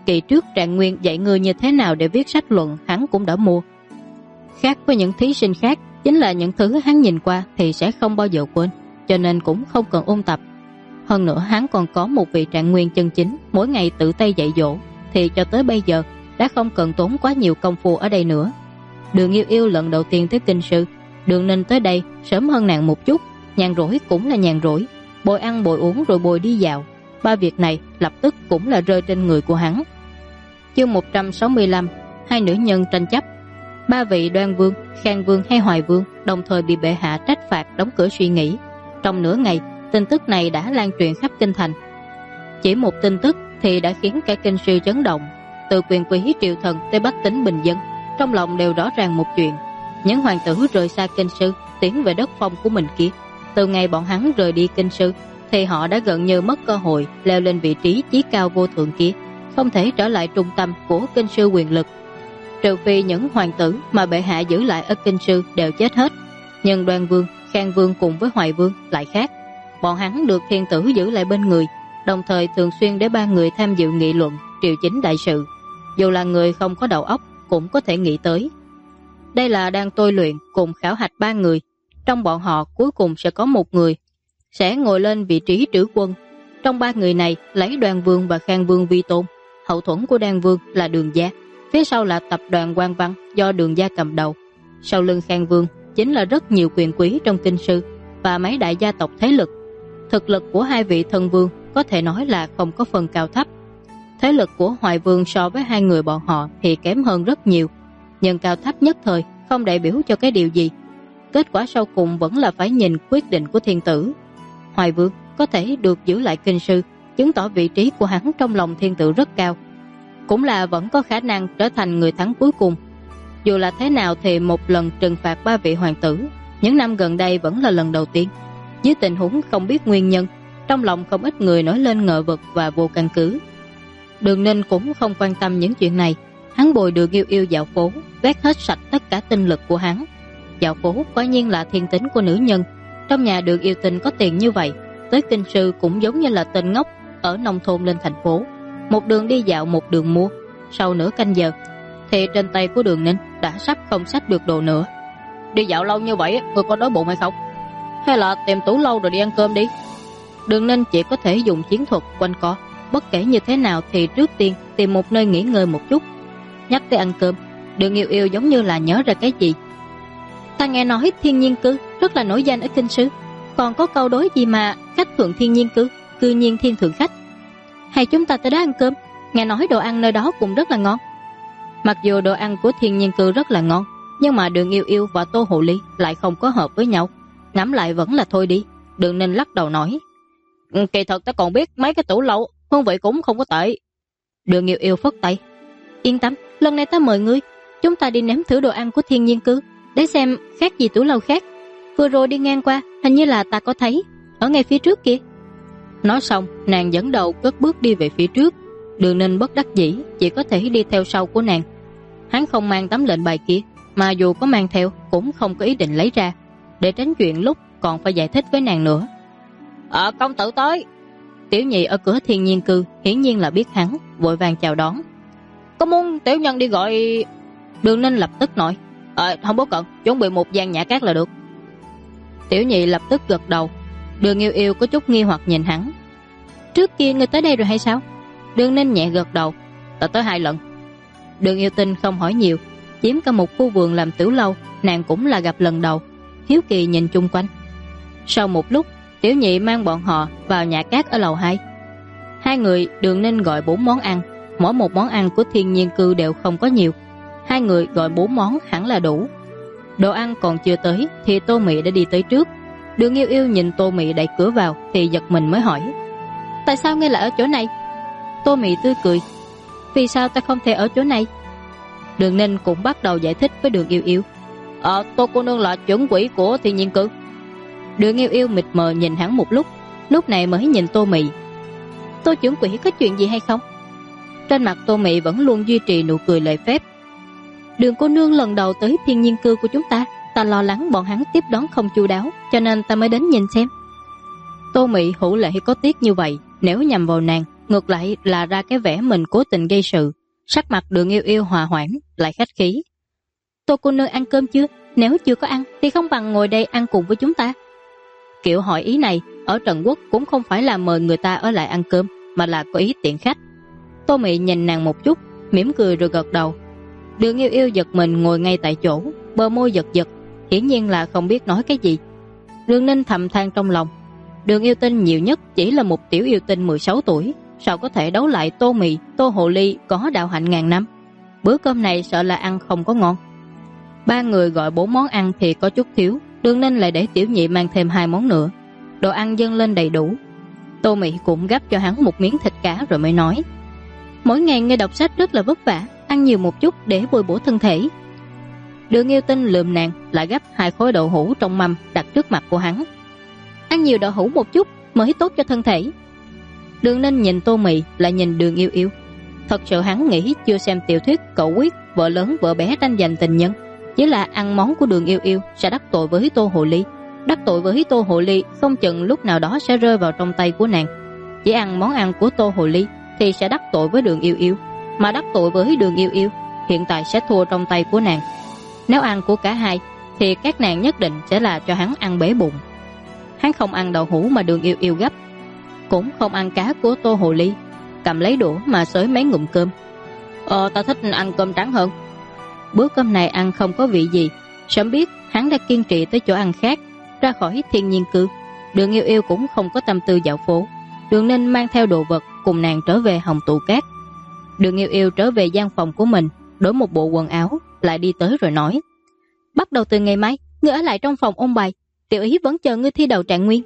kỳ trước Trạng Nguyên dạy ngươi như thế nào để viết sách luận hắn cũng đã mua. Khác với những thí sinh khác, chính là những thứ hắn nhìn qua thì sẽ không bao giờ quên, cho nên cũng không cần ôn tập. Hơn nữa hắn còn có một vị Trạng Nguyên chân chính mỗi ngày tự tay dạy dỗ, thì cho tới bây giờ đã không cần tốn quá nhiều công phu ở đây nữa. Đường Yêu Yêu lần đầu tiên tới Kinh Sư, Đường Ninh tới đây sớm hơn nàng một chút, nhàn rỗi cũng là nhàn rỗi, bồi ăn bồi uống rồi bồi đi dạo. Ba việc này lập tức cũng là rơi trên người của hắn. Chương 165, hai nữ nhân tranh chấp. Ba vị Đoan Vương, Khang Vương hay Hoài Vương đồng thời bị bệ hạ trách phạt đóng cửa suy nghĩ. Trong nửa ngày, tin tức này đã lan truyền khắp kinh thành. Chỉ một tin tức thì đã khiến cả Kinh Sư chấn động. Từ quyền quý triều thần tới bách tính bình dân, trong lòng đều rõ ràng một chuyện: những hoàng tử rời xa Kinh Sư tiến về đất phong của mình kia, từ ngày bọn hắn rời đi Kinh Sư thì họ đã gần như mất cơ hội leo lên vị trí chí cao vô thượng kia, không thể trở lại trung tâm của Kinh Sư quyền lực. Trừ phi những hoàng tử mà bệ hạ giữ lại ở Kinh Sư đều chết hết. Nhưng Đoan Vương, Khang Vương cùng với Hoài Vương lại khác. Bọn hắn được thiên tử giữ lại bên người, đồng thời thường xuyên để ba người tham dự nghị luận triều chính đại sự. Dù là người không có đầu óc cũng có thể nghĩ tới. Đây là đang tôi luyện cùng khảo hạch ba người. Trong bọn họ cuối cùng sẽ có một người sẽ ngồi lên vị trí trữ quân. Trong ba người này lấy Đoan Vương và Khang Vương vi tôn. Hậu thuẫn của Đoan Vương là Đường gia, phía sau là tập đoàn Quan Văn do Đường gia cầm đầu. Sau lưng Khang Vương chính là rất nhiều quyền quý trong Kinh Sư và mấy đại gia tộc thế lực. Thực lực của hai vị thân vương có thể nói là không có phần cao thấp. Thế lực của Hoài Vương so với hai người bọn họ thì kém hơn rất nhiều, nhưng cao thấp nhất thời không đại biểu cho cái điều gì. Kết quả sau cùng vẫn là phải nhìn quyết định của thiên tử. Hoài Vương có thể được giữ lại Kinh Sư, chứng tỏ vị trí của hắn trong lòng thiên tử rất cao, cũng là vẫn có khả năng trở thành người thắng cuối cùng. Dù là thế nào thì một lần trừng phạt ba vị hoàng tử những năm gần đây vẫn là lần đầu tiên. Dưới tình huống không biết nguyên nhân, trong lòng không ít người nổi lên ngờ vực và vô căn cứ. Đường Ninh cũng không quan tâm những chuyện này. Hắn bồi Đường Yêu Yêu dạo phố, vét hết sạch tất cả tinh lực của hắn. Dạo phố quả nhiên là thiên tính của nữ nhân. Trong nhà Đường Yêu Tinh có tiền như vậy, tới Kinh Sư cũng giống như là tên ngốc ở nông thôn lên thành phố, một đường đi dạo một đường mua. Sau nửa canh giờ thì trên tay của Đường Ninh đã sắp không xách được đồ nữa. Đi dạo lâu như vậy, ngươi có đói bụng hay không? Hay là tìm tủ lâu rồi đi ăn cơm đi? Đường Ninh chỉ có thể dùng chiến thuật quanh co. Bất kể như thế nào thì trước tiên tìm một nơi nghỉ ngơi một chút. Nhắc tới ăn cơm, Đường Yêu Yêu giống như là nhớ ra cái gì. Ta nghe nói thiên nhiên cư rất là nổi danh ở Kinh Sư, còn có câu đối gì mà khách thuận thiên nhiên cư, cư nhiên thiên thượng khách. Hay chúng ta tới đó ăn cơm, nghe nói đồ ăn nơi đó cũng rất là ngon. Mặc dù đồ ăn của thiên nhiên cư rất là ngon, nhưng mà Đường Yêu Yêu và Tô Hồ Ly lại không có hợp với nhau. Ngẫm lại vẫn là thôi đi. Đường Ninh lắc đầu nói: Kỳ thật ta còn biết mấy cái tủ lẩu, hương vị cũng không có tệ. Đường Yêu Yêu phất tay: Yên tâm, lần này ta mời ngươi, chúng ta đi nếm thử đồ ăn của thiên nhiên cư, để xem khác gì tủ lẩu khác. Vừa rồi đi ngang qua, hình như là ta có thấy ở ngay phía trước kia. Nói xong, nàng dẫn đầu cất bước đi về phía trước. Đường Ninh bất đắc dĩ chỉ có thể đi theo sau của nàng. Hắn không mang tấm lệnh bài kia, mà dù có mang theo cũng không có ý định lấy ra, để tránh chuyện lúc còn phải giải thích với nàng nữa. Công tử tới. Tiểu nhị ở cửa thiên nhiên cư hiển nhiên là biết hắn, vội vàng chào đón. Có muốn tiểu nhân đi gọi? Đường Ninh lập tức nói: Không có cần, chuẩn bị một gian nhã cát là được. Tiểu nhị lập tức gật đầu. Đường Yêu Yêu có chút nghi hoặc nhìn hắn: Trước kia ngươi tới đây rồi hay sao? Đường Ninh nhẹ gật đầu: Ta tới 2 lần. Đường Yêu Tinh không hỏi nhiều, chiếm cả một khu vườn làm tiểu lâu, nàng cũng là gặp lần đầu, hiếu kỳ nhìn chung quanh. Sau một lúc, tiểu nhị mang bọn họ vào nhà cát ở lầu 2. Hai người Đường Ninh gọi 4 món ăn, mỗi một món ăn của thiên nhiên cư đều không có nhiều. Hai người gọi 4 món hẳn là đủ. Đồ ăn còn chưa tới thì Tô Mị đã đi tới trước. Đường Yêu Yêu nhìn Tô Mị đẩy cửa vào thì giật mình mới hỏi: Tại sao ngươi lại ở chỗ này? Tô Mị tươi cười: Vì sao ta không thể ở chỗ này? Đường Ninh cũng bắt đầu giải thích với Đường Yêu Yêu: Tô cô nương là chuẩn quỷ của thiên nhiên cư. Đường Yêu Yêu mịt mờ nhìn hắn một lúc này mới nhìn Tô Mị: Tô chuẩn quỷ có chuyện gì hay không? Trên mặt Tô Mị vẫn luôn duy trì nụ cười lễ phép: Đường cô nương lần đầu tới thiên nhiên cư của chúng ta, ta lo lắng bọn hắn tiếp đón không chu đáo, cho nên ta mới đến nhìn xem. Tô Mị hữu lễ có tiếc như vậy, nếu nhằm vào nàng ngược lại là ra cái vẻ mình cố tình gây sự. Sắc mặt Đường Yêu Yêu hòa hoãn, lại khách khí. Tô cô nương ăn cơm chưa? Nếu chưa có ăn thì không bằng ngồi đây ăn cùng với chúng ta. Kiểu hỏi ý này ở Trần Quốc cũng không phải là mời người ta ở lại ăn cơm, mà là có ý tiện khách. Tô Mị nhìn nàng một chút, mỉm cười rồi gật đầu. Đường Yêu Yêu giật mình ngồi ngay tại chỗ, bờ môi giật giật, hiển nhiên là không biết nói cái gì. Đường Ninh thầm than trong lòng, Đường Yêu Tinh nhiều nhất chỉ là một tiểu yêu tinh 16 tuổi, sao có thể đấu lại Tô Mị, Tô Hồ Ly có đạo hạnh ngàn năm. Bữa cơm này sợ là ăn không có ngon. Ba người gọi 4 món ăn thì có chút thiếu, Đường Ninh lại để tiểu nhị mang thêm 2 món nữa. Đồ ăn dâng lên đầy đủ. Tô Mị cũng gắp cho hắn một miếng thịt cá rồi mới nói, mỗi ngày nghe đọc sách rất là vất vả, ăn nhiều một chút để bồi bổ thân thể. Đường Yêu Tinh lườm nàng, lại gắp 2 khối đậu hũ trong mâm đặt trước mặt của hắn. Ăn nhiều đậu hũ một chút mới tốt cho thân thể. Đường Ninh nhìn Tô Mị, lại nhìn Đường Yêu Yêu. Thật sự hắn nghĩ chưa xem tiểu thuyết cậu quyết vợ lớn vợ bé tranh giành tình nhân, chỉ là ăn món của Đường Yêu Yêu sẽ đắc tội với Tô Hồ Ly. Đắc tội với Tô Hồ Ly không chừng lúc nào đó sẽ rơi vào trong tay của nàng. Chỉ ăn món ăn của Tô Hồ Ly thì sẽ đắc tội với Đường Yêu Yêu, mà đắc tội với Đường Yêu Yêu hiện tại sẽ thua trong tay của nàng. Nếu ăn của cả hai thì các nàng nhất định sẽ là cho hắn ăn bể bụng. Hắn không ăn đậu hũ mà Đường Yêu Yêu gấp, cũng không ăn cá của Tô Hồ Ly, cầm lấy đũa mà xới mấy ngụm cơm. Ta thích ăn cơm trắng hơn. Bữa cơm này ăn không có vị gì. Sớm biết hắn đã kiên trì tới chỗ ăn khác, ra khỏi thiên nhiên cư. Đường Yêu Yêu cũng không có tâm tư dạo phố. Đường Ninh mang theo đồ vật cùng nàng trở về Hồng Tụ Cát. Đường Yêu Yêu trở về gian phòng của mình, đổi một bộ quần áo, lại đi tới rồi nói, bắt đầu từ ngày mai ngươi ở lại trong phòng ôn bài, tiểu ý vẫn chờ ngươi thi đầu trạng nguyên.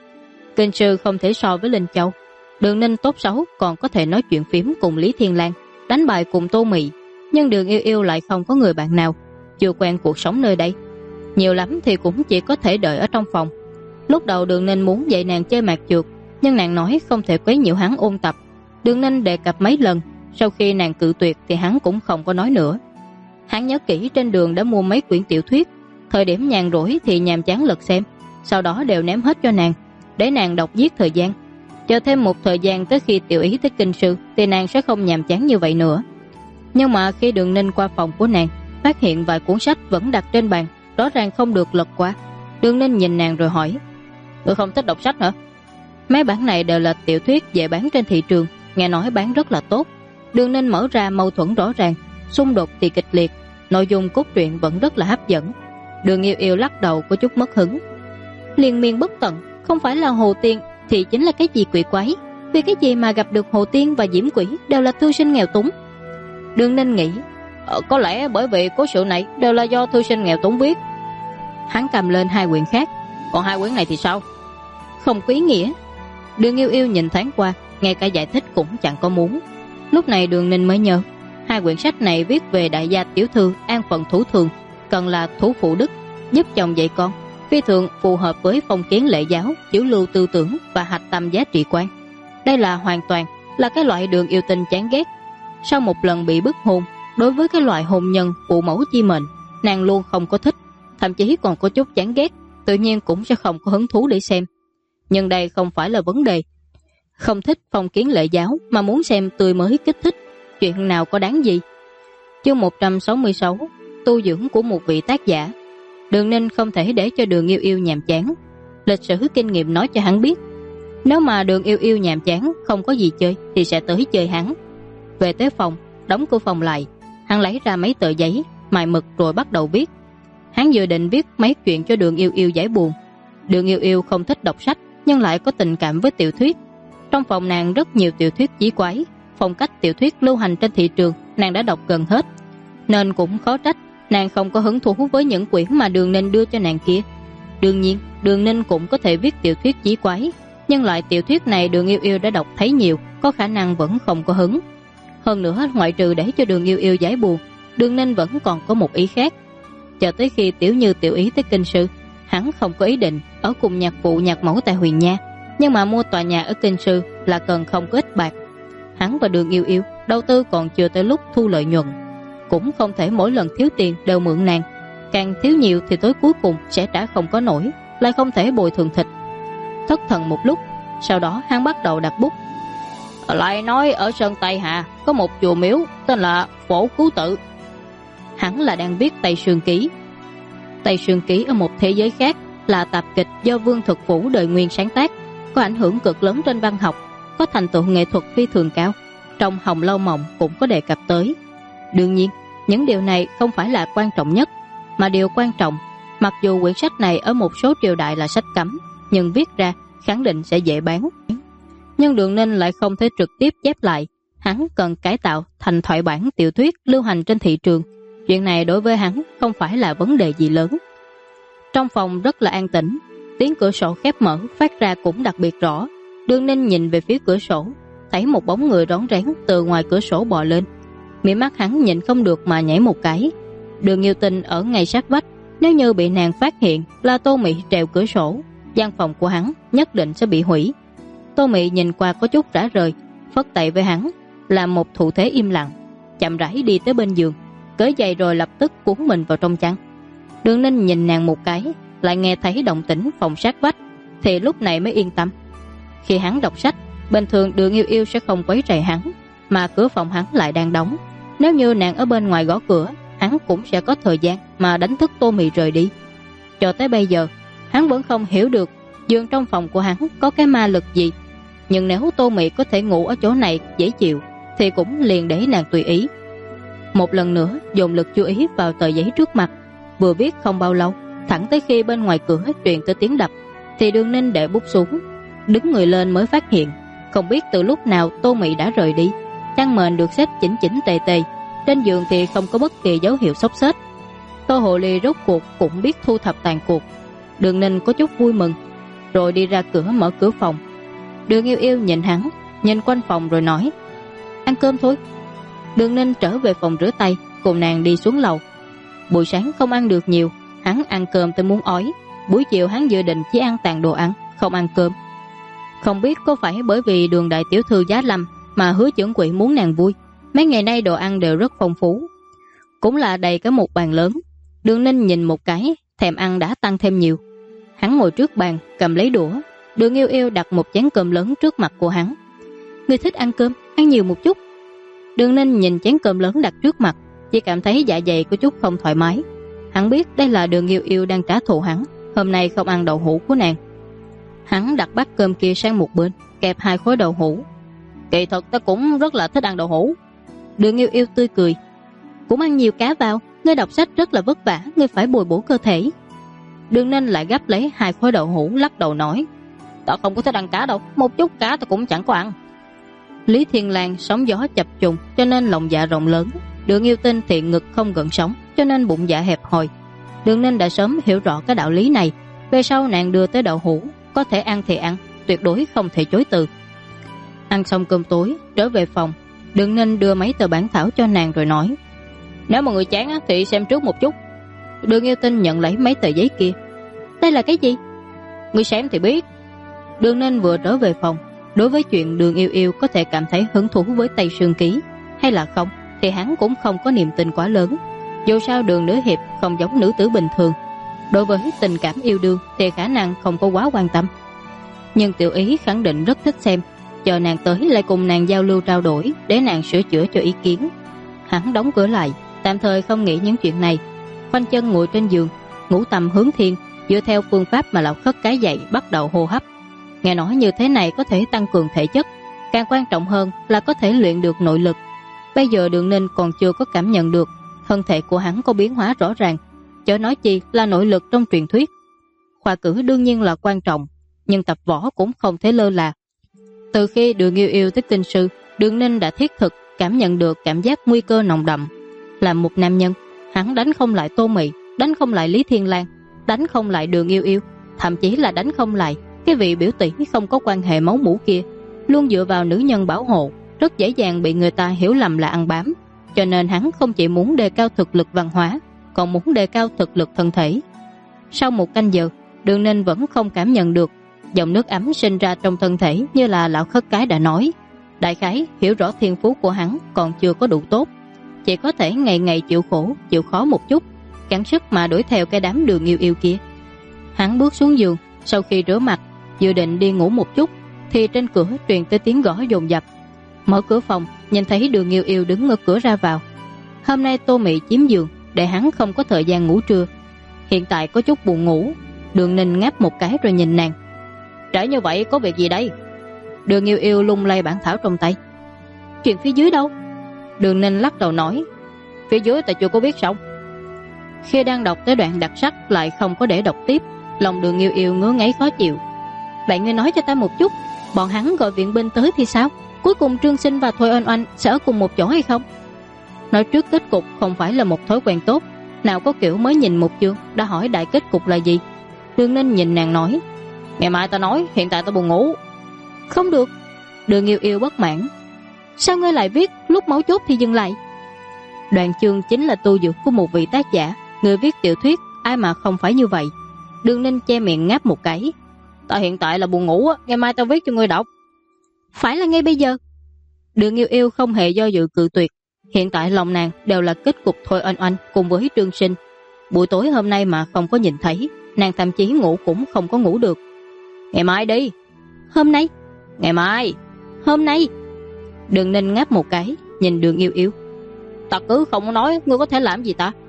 Kinh sư không thể so với Linh Châu. Đường Ninh tốt xấu còn có thể nói chuyện phím cùng Lý Thiên Lang, đánh bài cùng Tô Mị, nhưng Đường Yêu Yêu lại không có người bạn nào, chưa quen cuộc sống nơi đây. Nhiều lắm thì cũng chỉ có thể đợi ở trong phòng. Lúc đầu Đường Ninh muốn dạy nàng chơi mạc trượt, nhưng nàng nói không thể quấy nhiễu hắn ôn tập. Đường Ninh đề cập mấy lần, sau khi nàng cự tuyệt thì hắn cũng không có nói nữa. Hắn nhớ kỹ trên đường đã mua mấy quyển tiểu thuyết, thời điểm nhàn rỗi thì nhàm chán lật xem, sau đó đều ném hết cho nàng, để nàng đọc giết thời gian. Chờ thêm một thời gian tới khi tiểu ý tới kinh sư thì nàng sẽ không nhàm chán như vậy nữa. Nhưng mà khi Đường Ninh qua phòng của nàng, phát hiện vài cuốn sách vẫn đặt trên bàn, rõ ràng không được lật qua. Đường Ninh nhìn nàng rồi hỏi, ngươi không thích đọc sách hả? Mấy bản này đều là tiểu thuyết dễ bán trên thị trường, nghe nói bán rất là tốt. Đường Ninh mở ra mâu thuẫn rõ ràng, xung đột thì kịch liệt, nội dung cốt truyện vẫn rất là hấp dẫn. Đường Yêu Yêu lắc đầu có chút mất hứng. Liên miên bất tận, không phải là Hồ Tiên thì chính là cái gì quỷ quái? Vì cái gì mà gặp được Hồ Tiên và Diễm Quỷ đều là thư sinh nghèo túng? Đường Ninh nghĩ, có lẽ bởi vì cố sự này đều là do thư sinh nghèo túng viết. Hắn cầm lên 2 quyển khác, còn 2 quyển này thì sao? Không có ý nghĩa. Đường Yêu Yêu nhìn thoáng qua, ngay cả giải thích cũng chẳng có muốn. Lúc này Đường Ninh mới nhớ, 2 quyển sách này viết về đại gia tiểu thư an phận thủ thường, cần là thủ phụ đức, giúp chồng dạy con, phi thường phù hợp với phong kiến lễ giáo, chủ lưu tư tưởng và hạch tâm giá trị quan. Đây là hoàn toàn là cái loại Đường Yêu Tinh chán ghét. Sau một lần bị bức hôn, đối với cái loại hôn nhân phụ mẫu chi mệnh, nàng luôn không có thích, thậm chí còn có chút chán ghét, tự nhiên cũng sẽ không có hứng thú để xem. Nhưng đây không phải là vấn đề. Không thích phong kiến lễ giáo mà muốn xem tươi mới kích thích, chuyện nào có đáng gì. Chương 166, tu dưỡng của một vị tác giả. Đường Ninh không thể để cho Đường Yêu Yêu nhàm chán. Lịch sử kinh nghiệm nói cho hắn biết, nếu mà Đường Yêu Yêu nhàm chán không có gì chơi thì sẽ tới chơi hắn. Về tới phòng, đóng cửa phòng lại, hắn lấy ra mấy tờ giấy, mài mực rồi bắt đầu viết. Hắn dự định viết mấy chuyện cho Đường Yêu Yêu giải buồn. Đường Yêu Yêu không thích đọc sách nhưng lại có tình cảm với tiểu thuyết. Trong phòng nàng rất nhiều tiểu thuyết chí quái, phong cách tiểu thuyết lưu hành trên thị trường nàng đã đọc gần hết, nên cũng khó trách nàng không có hứng thú với những quyển mà Đường Ninh đưa cho nàng kia. Đương nhiên Đường Ninh cũng có thể viết tiểu thuyết chí quái, nhưng loại tiểu thuyết này Đường Yêu Yêu đã đọc thấy nhiều, có khả năng vẫn không có hứng. Hơn nữa ngoại trừ để cho Đường Yêu Yêu giải buồn, Đường Ninh vẫn còn có một ý khác. Chờ tới khi Tiểu Như tiểu ý tới kinh sư, hắn không có ý định ở cùng nhạc phụ nhạc mẫu tại Huyền Nha, nhưng mà mua tòa nhà ở kinh sư là cần không có ít bạc. Hắn và Đường Yêu Yêu đầu tư còn chưa tới lúc thu lợi nhuận, cũng không thể mỗi lần thiếu tiền đều mượn nàng, càng thiếu nhiều thì tới cuối cùng sẽ trả không có nổi, lại không thể bồi thường thịt. Thất thần một lúc, sau đó hắn bắt đầu đặt bút. Lại nói ở Sơn Tây Hạ có một chùa miếu tên là Phổ Cứu Tự. Hắn là đang viết Tây Sương Ký. Tây Sương Ký ở một thế giới khác, là tạp kịch do Vương Thực Phủ đời Nguyên sáng tác, có ảnh hưởng cực lớn trên văn học, có thành tựu nghệ thuật phi thường cao. Trong Hồng Lâu Mộng cũng có đề cập tới. Đương nhiên, những điều này không phải là quan trọng nhất, mà điều quan trọng, mặc dù quyển sách này ở một số triều đại là sách cấm, nhưng viết ra khẳng định sẽ dễ bán. Nhưng Đường Ninh lại không thể trực tiếp chép lại, hắn cần cải tạo thành thoại bản tiểu thuyết lưu hành trên thị trường. Chuyện này đối với hắn không phải là vấn đề gì lớn. Trong phòng rất là an tĩnh, tiếng cửa sổ khép mở phát ra cũng đặc biệt rõ. Đường Ninh nhìn về phía cửa sổ, thấy một bóng người rón rén từ ngoài cửa sổ bò lên. Mí mắt hắn nhìn không được mà nhảy một cái. Đường Yêu Tinh ở ngay sát vách, nếu như bị nàng phát hiện là Tô Mị trèo cửa sổ, gian phòng của hắn nhất định sẽ bị hủy. Tô Mị nhìn qua có chút rã rời, phất tay với hắn, làm một thủ thế im lặng, chậm rãi đi tới bên giường, cởi giày rồi lập tức cuốn mình vào trong chăn. Đường Ninh nhìn nàng một cái, lại nghe thấy động tĩnh phòng sát vách, thì lúc này mới yên tâm. Khi hắn đọc sách, bình thường Đường Yêu Yêu sẽ không quấy rầy hắn, mà cửa phòng hắn lại đang đóng. Nếu như nàng ở bên ngoài gõ cửa, hắn cũng sẽ có thời gian mà đánh thức Tô Mị rời đi. Cho tới bây giờ, hắn vẫn không hiểu được giường trong phòng của hắn có cái ma lực gì. Nhưng nếu Tô Mị có thể ngủ ở chỗ này dễ chịu, thì cũng liền để nàng tùy ý. Một lần nữa dồn lực chú ý vào tờ giấy trước mặt, vừa viết không bao lâu, thẳng tới khi bên ngoài cửa truyền tới tiếng đập, thì Đường Ninh để bút xuống, đứng người lên mới phát hiện, không biết từ lúc nào Tô Mị đã rời đi. Chăn mền được xếp chỉnh chỉnh tề tề, trên giường thì không có bất kỳ dấu hiệu xốc xếch. Tô Hồ Ly rốt cuộc cũng biết thu thập tàn cuộc. Đường Ninh có chút vui mừng, rồi đi ra cửa mở cửa phòng. Đường Yêu Yêu nhìn hắn, nhìn quanh phòng rồi nói: ăn cơm thôi. Đường Ninh trở về phòng rửa tay, cùng nàng đi xuống lầu. Buổi sáng không ăn được nhiều, hắn ăn cơm tới muốn ói. Buổi chiều hắn dự định chỉ ăn tàn đồ ăn, không ăn cơm. Không biết có phải bởi vì Đường đại tiểu thư giá lâm mà Hứa trưởng quỹ muốn nàng vui. Mấy ngày nay đồ ăn đều rất phong phú, cũng là đầy cả một bàn lớn. Đường Ninh nhìn một cái, thèm ăn đã tăng thêm nhiều. Hắn ngồi trước bàn, cầm lấy đũa. Đường Yêu Yêu đặt một chén cơm lớn trước mặt của hắn. Ngươi thích ăn cơm, ăn nhiều một chút. Đường Ninh nhìn chén cơm lớn đặt trước mặt, chỉ cảm thấy dạ dày có chút không thoải mái. Hắn biết đây là Đường Yêu Yêu đang trả thù hắn, hôm nay không ăn đậu hũ của nàng. Hắn đặt bát cơm kia sang một bên, kẹp 2 khối đậu hũ. Kỳ thực ta cũng rất là thích ăn đậu hũ. Đường Yêu Yêu tươi cười. Cũng ăn nhiều cá vào, ngươi đọc sách rất là vất vả, ngươi phải bồi bổ cơ thể. Đường Ninh lại gấp lấy 2 khối đậu hũ, lắc đầu nói: ta không có thích ăn cá đâu, một chút cá ta cũng chẳng có ăn. Lý Thiên Lang sóng gió chập trùng, cho nên lòng dạ rộng lớn. Đường Yêu Tinh thì ngực không gần sống, cho nên bụng dạ hẹp hòi. Đường Ninh đã sớm hiểu rõ cái đạo lý này. Về sau nàng đưa tới đậu hũ, có thể ăn thì ăn, tuyệt đối không thể chối từ. Ăn xong cơm tối, trở về phòng, Đường Ninh đưa mấy tờ bản thảo cho nàng rồi nói: nếu mà người chán thì xem trước một chút. Đường Yêu Tinh nhận lấy mấy tờ giấy kia. Đây là cái gì? Người xem thì biết. Đường Ninh vừa trở về phòng, đối với chuyện Đường Yêu Yêu có thể cảm thấy hứng thú với Tây Sương Ký hay là không, thì hắn cũng không có niềm tin quá lớn. Dù sao Đường nữ hiệp không giống nữ tử bình thường, đối với tình cảm yêu đương thì khả năng không có quá quan tâm. Nhưng Tiểu Ý khẳng định rất thích xem, chờ nàng tới lại cùng nàng giao lưu trao đổi, để nàng sửa chữa cho ý kiến. Hắn đóng cửa lại, tạm thời không nghĩ những chuyện này, khoanh chân ngồi trên giường, ngũ tầm hướng thiên, dựa theo phương pháp mà lão khất cái dạy, bắt đầu hô hấp. Nghe nói như thế này có thể tăng cường thể chất, càng quan trọng hơn là có thể luyện được nội lực. Bây giờ Đường Ninh còn chưa có cảm nhận được thân thể của hắn có biến hóa rõ ràng, chớ nói chi là nội lực trong truyền thuyết. Khoa cử đương nhiên là quan trọng, nhưng tập võ cũng không thể lơ là. Từ khi Đường Yêu Yêu tới kinh sư, Đường Ninh đã thiết thực cảm nhận được cảm giác nguy cơ nồng đậm. Là một nam nhân, hắn đánh không lại Tô Mị, đánh không lại Lý Thiên Lang, đánh không lại Đường Yêu Yêu, thậm chí là đánh không lại cái vị biểu tỷ không có quan hệ máu mủ kia, luôn dựa vào nữ nhân bảo hộ, rất dễ dàng bị người ta hiểu lầm là ăn bám. Cho nên hắn không chỉ muốn đề cao thực lực văn hóa, còn muốn đề cao thực lực thân thể. Sau 1 canh giờ, Đường Ninh vẫn không cảm nhận được dòng nước ấm sinh ra trong thân thể, như là lão khất cái đã nói. Đại khái hiểu rõ thiên phú của hắn còn chưa có đủ tốt, chỉ có thể ngày ngày chịu khổ, chịu khó một chút, gắng sức mà đuổi theo cái đám Đường Yêu Yêu kia. Hắn bước xuống giường, sau khi rửa mặt, dự định đi ngủ một chút, thì trên cửa truyền tới tiếng gõ dồn dập. Mở cửa phòng, nhìn thấy Đường Yêu Yêu đứng ở cửa ra vào. Hôm nay Tô Mị chiếm giường để hắn không có thời gian ngủ trưa. Hiện tại có chút buồn ngủ. Đường Ninh ngáp một cái rồi nhìn nàng. Trễ như vậy có việc gì đây? Đường Yêu Yêu lung lay bản thảo trong tay. Chuyện phía dưới đâu? Đường Ninh lắc đầu nói. Phía dưới ta chưa có viết xong. Khi đang đọc tới đoạn đặc sắc lại không có để đọc tiếp. Lòng Đường Yêu Yêu ngứa ngáy khó chịu. Vậy ngươi nói cho ta một chút, bọn hắn gọi viện binh tới thì sao? Cuối cùng Trương Sinh và Thôi Oanh Oanh sẽ ở cùng một chỗ hay không? Nói trước kết cục không phải là một thói quen tốt. Nào có kiểu mới nhìn một chương đã hỏi đại kết cục là gì. Đường Ninh nhìn nàng nói. Ngày mai ta nói, hiện tại ta buồn ngủ. Không được. Đường Yêu Yêu bất mãn. Sao ngươi lại viết lúc máu chốt thì dừng lại? Đoạn chương chính là tu dưỡng của một vị tác giả. Người viết tiểu thuyết ai mà không phải như vậy. Đường Ninh che miệng ngáp một cái. Ta hiện tại là buồn ngủ, ngày mai ta viết cho ngươi đọc. Phải là ngay bây giờ. Đường Yêu Yêu không hề do dự cự tuyệt. Hiện tại lòng nàng đều là kết cục Thôi Oanh Oanh cùng với Trương Sinh. Buổi tối hôm nay mà không có nhìn thấy, nàng thậm chí ngủ cũng không có ngủ được. Ngày mai đi. Hôm nay. Ngày mai. Hôm nay. Đường Ninh ngáp một cái, nhìn Đường Yêu Yêu. Ta cứ không nói, ngươi có thể làm gì ta?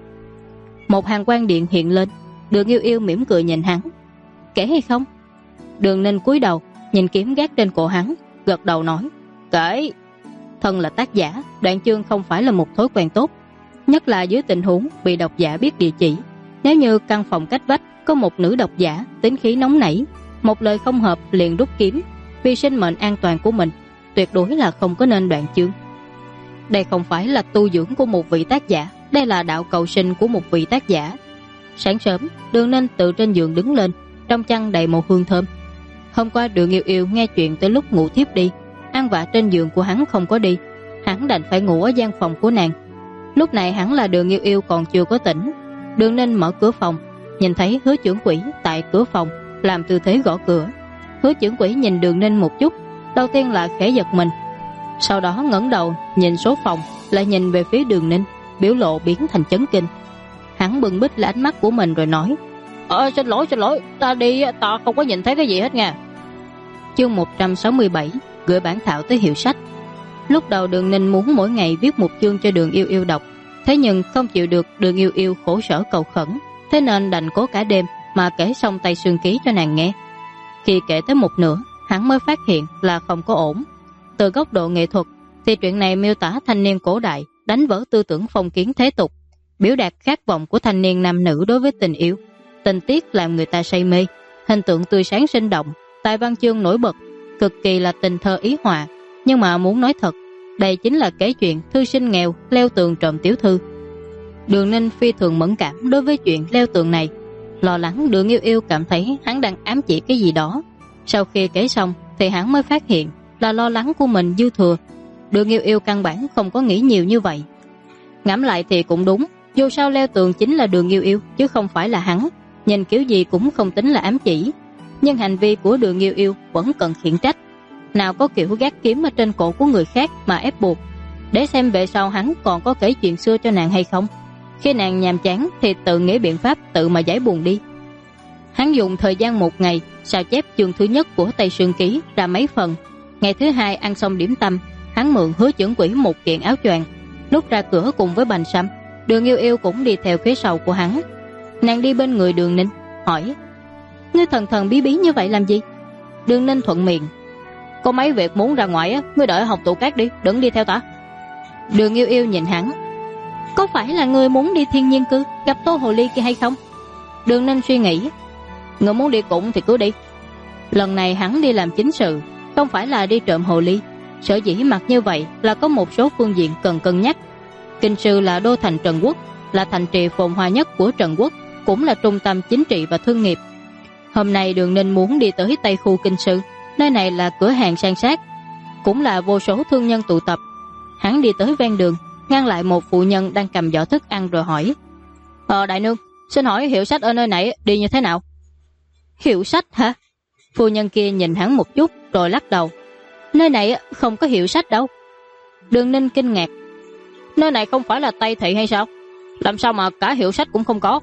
Một hàng quang điện hiện lên. Đường Yêu Yêu mỉm cười nhìn hắn. Kể hay không? Đường Ninh cúi đầu nhìn kiếm gác trên cổ hắn, gật đầu nói. Kể. Thân là tác giả, đoạn chương không phải là một thói quen tốt, nhất là dưới tình huống bị độc giả biết địa chỉ. Nếu như căn phòng cách vách có một nữ độc giả tính khí nóng nảy, một lời không hợp liền rút kiếm, vì sinh mệnh an toàn của mình, tuyệt đối là không có nên đoạn chương. Đây không phải là tu dưỡng của một vị tác giả, đây là đạo cầu sinh của một vị tác giả. Sáng sớm, Đường Ninh từ trên giường đứng lên, trong chăn đầy mùi hương thơm. Hôm qua Đường Yêu Yêu nghe chuyện tới lúc ngủ thiếp đi, ăn vạ trên giường của hắn không có đi, hắn đành phải ngủ ở gian phòng của nàng. Lúc này hắn là Đường Yêu Yêu còn chưa có tỉnh. Đường Ninh mở cửa phòng, nhìn thấy Hứa Trưởng Quỹ tại cửa phòng làm tư thế gõ cửa. Hứa Trưởng Quỹ nhìn Đường Ninh một chút, đầu tiên là khẽ giật mình, sau đó ngẩng đầu nhìn số phòng, lại nhìn về phía Đường Ninh, biểu lộ biến thành chấn kinh. Hắn bừng bít lại ánh mắt của mình rồi nói. Xin lỗi, ta đi, ta không có nhìn thấy cái gì hết nha. Chương 167, gửi bản thảo tới hiệu sách. Lúc đầu Đường Ninh muốn mỗi ngày viết một chương cho Đường Yêu Yêu đọc, thế nhưng không chịu được Đường Yêu Yêu khổ sở cầu khẩn, thế nên đành cố cả đêm mà kể xong Tây Sương Ký cho nàng nghe. Khi kể tới một nửa, hắn mới phát hiện là không có ổn. Từ góc độ nghệ thuật thì truyện này miêu tả thanh niên cổ đại đánh vỡ tư tưởng phong kiến thế tục, biểu đạt khát vọng của thanh niên nam nữ đối với tình yêu. Tình tiết làm người ta say mê, hình tượng tươi sáng sinh động, tài văn chương nổi bật, cực kỳ là tình thơ ý họa. Nhưng mà muốn nói thật, đây chính là kể chuyện thư sinh nghèo leo tường trộm tiểu thư. Đường Ninh phi thường mẫn cảm đối với chuyện leo tường này, lo lắng Đường Yêu Yêu cảm thấy hắn đang ám chỉ cái gì đó. Sau khi kể xong thì hắn mới phát hiện là lo lắng của mình dư thừa. Đường Yêu Yêu căn bản không có nghĩ nhiều như vậy. Ngẫm lại thì cũng đúng, dù sao leo tường chính là Đường Yêu Yêu chứ không phải là hắn, nhìn kiểu gì cũng không tính là ám chỉ. Nhưng hành vi của Đường Yêu Yêu vẫn cần khiển trách. Nào có kiểu gác kiếm ở trên cổ của người khác mà ép buộc, để xem về sau hắn còn có kể chuyện xưa cho nàng hay không. Khi nàng nhàm chán thì tự nghĩ biện pháp tự mà giải buồn đi. Hắn dùng thời gian một ngày sao chép chương thứ nhất của Tây Sương Ký ra mấy phần. Ngày thứ hai ăn xong điểm tâm, hắn mượn Hứa Trưởng Quỹ một kiện áo choàng, lúc ra cửa cùng với Bành Sâm. Đường Yêu Yêu cũng đi theo phía sau của hắn. Nàng đi bên người Đường Ninh, hỏi: Ngươi thần thần bí bí như vậy làm gì? Đường Ninh thuận miệng: Có mấy việc muốn ra ngoài á, ngươi đợi học tụ cát đi, đừng đi theo ta. Đường Yêu Yêu nhìn hắn: Có phải là ngươi muốn đi thiên nhiên cư gặp Tô Hồ Ly kia hay không? Đường Ninh suy nghĩ: Ngươi muốn đi cũng thì cứ đi. Lần này hắn đi làm chính sự, không phải là đi trộm hồ ly. Sở dĩ mặc như vậy là có một số phương diện cần cân nhắc. Kinh Sư là đô thành Trần Quốc, là thành trì phồn hoa nhất của Trần Quốc, cũng là trung tâm chính trị và thương nghiệp. Hôm nay Đường Ninh muốn đi tới Tây khu Kinh Sư, nơi này là cửa hàng san sát, cũng là vô số thương nhân tụ tập. Hắn đi tới ven đường, ngăn lại một phụ nhân đang cầm giỏ thức ăn rồi hỏi: Đại nương, xin hỏi hiệu sách ở nơi này đi như thế nào? Hiệu sách hả? Phu nhân kia nhìn hắn một chút rồi lắc đầu: Nơi này không có hiệu sách đâu. Đường Ninh kinh ngạc: Nơi này không phải là Tây thị hay sao? Làm sao mà cả hiệu sách cũng không có?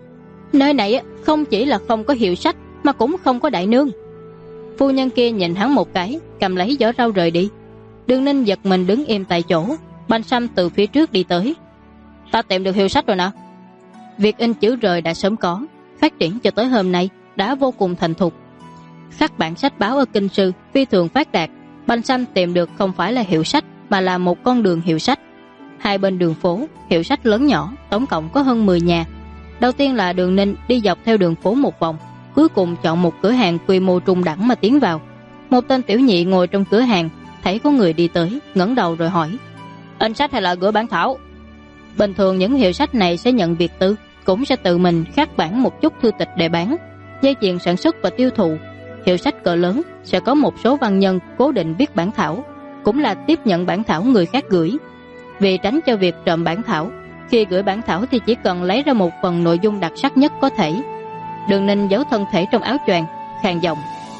Nơi này không chỉ là không có hiệu sách mà cũng không có đại nương. Phu nhân kia nhìn hắn một cái, cầm lấy giỏ rau rời đi. Đường Ninh giật mình đứng im tại chỗ. Banh Sâm từ phía trước đi tới. Ta tìm được hiệu sách rồi nè. Việc in chữ rời đã sớm có, phát triển cho tới hôm nay đã vô cùng thành thục. Khắc bản sách báo ở kinh sư phi thường phát đạt. Banh Sâm tìm được không phải là hiệu sách mà là một con đường hiệu sách. Hai bên đường phố hiệu sách lớn nhỏ, tổng cộng có hơn 10 nhà. Đầu tiên là Đường Ninh đi dọc theo đường phố một vòng, cuối cùng chọn một cửa hàng quy mô trung đẳng mà tiến vào. Một tên tiểu nhị ngồi trong cửa hàng, thấy có người đi tới, ngẩng đầu rồi hỏi: in sách hay là gửi bản thảo? Bình thường những hiệu sách này sẽ nhận việc tư, cũng sẽ tự mình khắc bản một chút thư tịch để bán. Dây chuyền sản xuất và tiêu thụ hiệu sách cỡ lớn sẽ có một số văn nhân cố định viết bản thảo, cũng là tiếp nhận bản thảo người khác gửi. Vì tránh cho việc trộm bản thảo, khi gửi bản thảo thì chỉ cần lấy ra một phần nội dung đặc sắc nhất có thể. Đường Ninh giấu thân thể trong áo choàng, khàn giọng: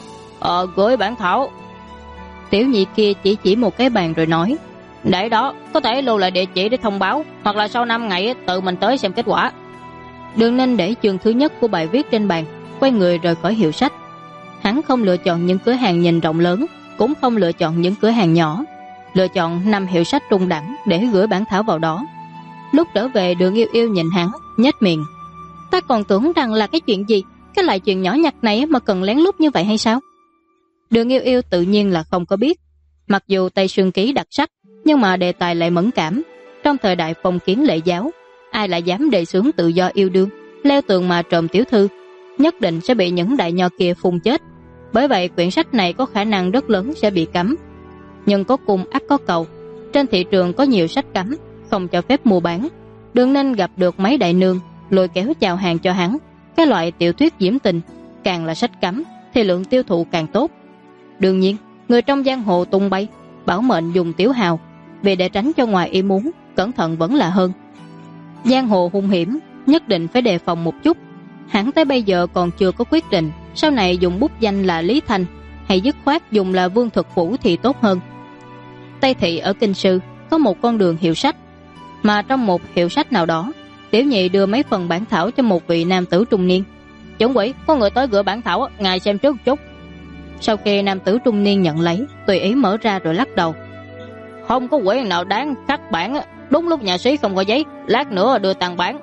gửi bản thảo. Tiểu nhị kia chỉ một cái bàn rồi nói: để đó, có thể lưu lại địa chỉ để thông báo, hoặc là sau 5 ngày tự mình tới xem kết quả. Đường Ninh để chương thứ nhất của bài viết trên bàn, quay người rời khỏi hiệu sách. Hắn không lựa chọn những cửa hàng nhìn rộng lớn, cũng không lựa chọn những cửa hàng nhỏ, lựa chọn 5 hiệu sách trung đẳng để gửi bản thảo vào đó. Lúc trở về, Đường Yêu Yêu nhìn hắn, nhếch miệng: ta còn tưởng rằng là cái chuyện gì, cái loại chuyện nhỏ nhặt này mà cần lén lút như vậy hay sao? Đường Yêu Yêu tự nhiên là không có biết. Mặc dù Tây Sương Ký đặc sắc, nhưng mà đề tài lại mẫn cảm. Trong thời đại phong kiến lệ giáo, ai lại dám đề xướng tự do yêu đương, leo tường mà trộm tiểu thư, nhất định sẽ bị những đại nho kia phun chết. Bởi vậy quyển sách này có khả năng rất lớn sẽ bị cấm. Nhưng có cung ắt có cầu, trên thị trường có nhiều sách cấm, không cho phép mua bán. Đường Ninh gặp được mấy đại nương, lôi kéo chào hàng cho hắn. Cái loại tiểu thuyết diễm tình, càng là sách cấm thì lượng tiêu thụ càng tốt. Đương nhiên, người trong giang hồ tung bay, bảo mệnh dùng tiểu hào, vì để tránh cho ngoài ý muốn, cẩn thận vẫn là hơn. Giang hồ hung hiểm, nhất định phải đề phòng một chút. Hắn tới bây giờ còn chưa có quyết định sau này dùng bút danh là Lý Thanh hay dứt khoát dùng là Vương Thực Phủ thì tốt hơn. Tây thị ở kinh sư có một con đường hiệu sách, mà trong một hiệu sách nào đó, tiểu nhị đưa mấy phần bản thảo cho một vị nam tử trung niên. Chuẩn quỷ, có người tới gửi bản thảo, ngài xem trước một chút. Sau khi nam tử trung niên nhận lấy, tùy ý mở ra rồi lắc đầu: không có quyển nào đáng khắc bản, đúng lúc nhà sĩ không có giấy, lát nữa đưa tặng bản.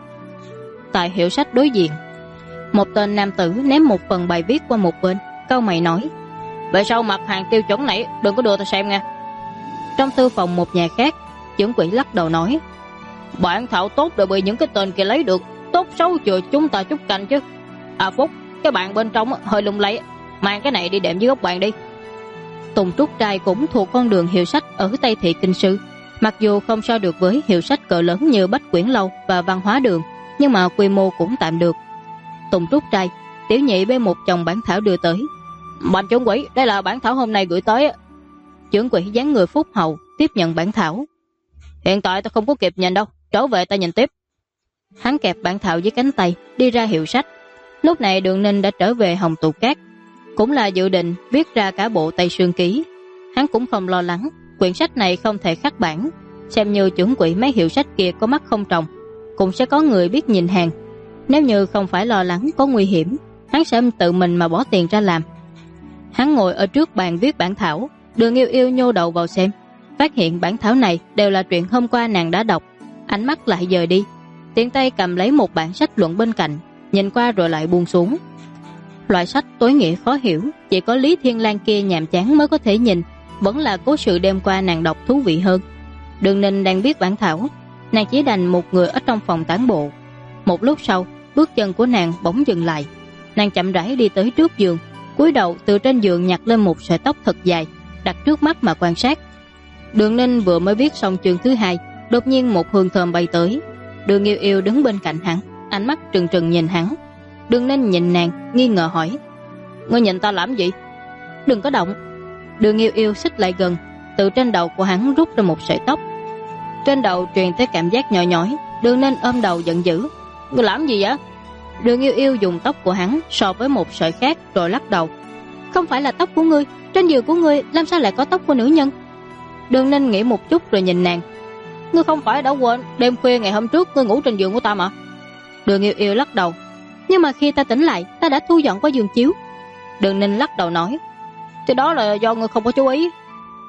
Tại hiệu sách đối diện, một tên nam tử ném một phần bài viết qua một bên, cau mày nói: về sau mặt hàng tiêu chuẩn này đừng có đưa ta xem nha. Trong thư phòng một nhà khác, trưởng quỹ lắc đầu nói: bản thảo tốt đều bị những cái tên kia lấy được, tốt xấu chừa chúng ta chút canh chứ. À Phúc, cái bàn bên trong hơi lung lay, mang cái này đi đệm dưới góc bàn đi. Tùng Trúc Trai cũng thuộc con đường hiệu sách ở Tây thị kinh sư, mặc dù không so được với hiệu sách cỡ lớn như Bách Quyển Lâu và Văn Hóa Đường, nhưng mà quy mô cũng tạm được. Tùng Trúc Trai, tiểu nhị bê một chồng bản thảo đưa tới: bạch trưởng quỹ, đây là bản thảo hôm nay gửi tới. Trưởng quỹ dáng người phúc hậu tiếp nhận bản thảo: hiện tại ta không có kịp nhìn đâu, trở về ta nhìn tiếp. Hắn kẹp bản thảo dưới cánh tay, đi ra hiệu sách. Lúc này Đường Ninh đã trở về Hồng Tụ Cát, cũng là dự định viết ra cả bộ Tây Sương Ký. Hắn cũng không lo lắng quyển sách này không thể khắc bản, xem như trưởng quỹ mấy hiệu sách kia có mắt không tròng, cũng sẽ có người biết nhìn hàng. Nếu như không phải lo lắng có nguy hiểm, hắn sẽ tự mình mà bỏ tiền ra làm. Hắn ngồi ở trước bàn viết bản thảo. Đường Yêu Yêu nhô đầu vào xem, phát hiện bản thảo này đều là chuyện hôm qua nàng đã đọc, ánh mắt lại dời đi, tiện tay cầm lấy một bản sách luận bên cạnh, nhìn qua rồi lại buông xuống. Loại sách tối nghĩa khó hiểu, chỉ có Lý Thiên Lang kia nhàm chán mới có thể nhìn, vẫn là cố sự đêm qua nàng đọc thú vị hơn. Đường Ninh đang viết bản thảo, nàng chỉ đành một người ở trong phòng tản bộ. Một lúc sau, bước chân của nàng bỗng dừng lại. Nàng chậm rãi đi tới trước giường, cúi đầu từ trên giường nhặt lên một sợi tóc thật dài, đặt trước mắt mà quan sát. Đường Ninh vừa mới viết xong chương thứ 2, đột nhiên một hương thơm bay tới. Đường Yêu Yêu đứng bên cạnh hắn, ánh mắt trừng trừng nhìn hắn. Đường Ninh nhìn nàng, nghi ngờ hỏi: ngươi nhìn ta làm gì? Đừng có động. Đường Yêu Yêu xích lại gần, từ trên đầu của hắn rút ra một sợi tóc. Trên đầu truyền tới cảm giác nhói nhói. Đường Ninh ôm đầu giận dữ: ngươi làm gì vậy? Đường Yêu Yêu dùng tóc của hắn so với một sợi khác rồi lắc đầu: không phải là tóc của ngươi, trên giường của ngươi làm sao lại có tóc của nữ nhân? Đường Ninh nghĩ một chút rồi nhìn nàng: ngươi không phải đã quên đêm khuya ngày hôm trước ngươi ngủ trên giường của ta mà? Đường Yêu Yêu lắc đầu: nhưng mà khi ta tỉnh lại, ta đã thu dọn qua giường chiếu. Đường Ninh lắc đầu nói: thì đó là do ngươi không có chú ý.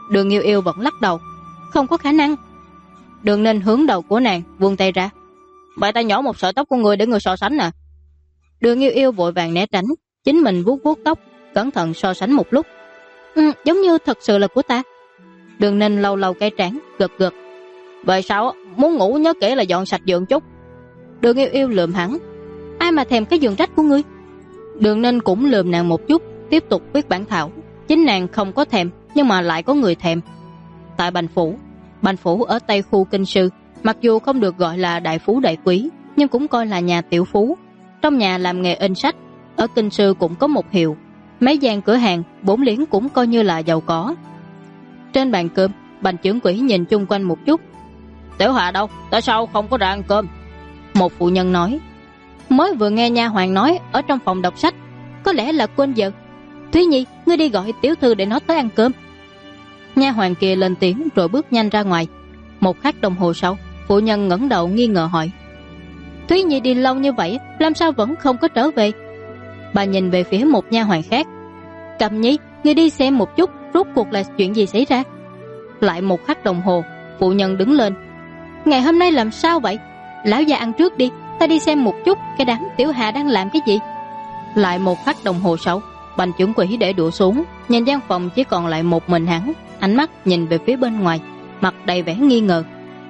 Đường Yêu Yêu vẫn lắc đầu. Không có khả năng. Đường Ninh hướng đầu của nàng vươn tay ra. Vậy ta nhỏ một sợi tóc của người để người so sánh nè. Đường Yêu Yêu vội vàng né tránh, chính mình vuốt vuốt tóc, cẩn thận so sánh một lúc. Giống như thật sự là của ta. Đường Ninh lâu lâu cái trán, gật gật. Vậy sao, muốn ngủ nhớ kỹ là dọn sạch giường chút. Đường Yêu Yêu lườm hắn. Ai mà thèm cái giường rách của ngươi. Đường Ninh cũng lườm nàng một chút, tiếp tục viết bản thảo. Chính nàng không có thèm, nhưng mà lại có người thèm. Tại Bành Phủ ở Tây khu Kinh Sư, mặc dù không được gọi là đại phú đại quý, nhưng cũng coi là nhà tiểu phú. Trong nhà làm nghề in sách, ở Kinh Sư cũng có một hiệu. Mấy gian cửa hàng, bốn liếng cũng coi như là giàu có. Trên bàn cơm, Bành trưởng quỹ nhìn chung quanh một chút. Tiểu Hạ đâu? Tại sao không có ra ăn cơm? Một phụ nhân nói. Mới vừa nghe nha hoàn nói ở trong phòng đọc sách, có lẽ là quên giờ. Thúy Nhi, ngươi đi gọi tiểu thư để nó tới ăn cơm. Nha hoàn kia lên tiếng rồi bước nhanh ra ngoài. Một khắc đồng hồ sau, phụ nhân ngẩng đầu nghi ngờ hỏi. Thúy Nhi đi lâu như vậy, làm sao vẫn không có trở về? Bà nhìn về phía một nha hoàn khác. Cẩm Nhi, ngươi đi xem một chút, rốt cuộc là chuyện gì xảy ra? Lại một khắc đồng hồ, phụ nhân đứng lên. Ngày hôm nay làm sao vậy? Lão già ăn trước đi, ta đi xem một chút cái đám tiểu hạ đang làm cái gì. Lại một khắc đồng hồ sau, Bành trưởng quỹ để đũa xuống, nhìn gian phòng chỉ còn lại một mình hắn, ánh mắt nhìn về phía bên ngoài, mặt đầy vẻ nghi ngờ.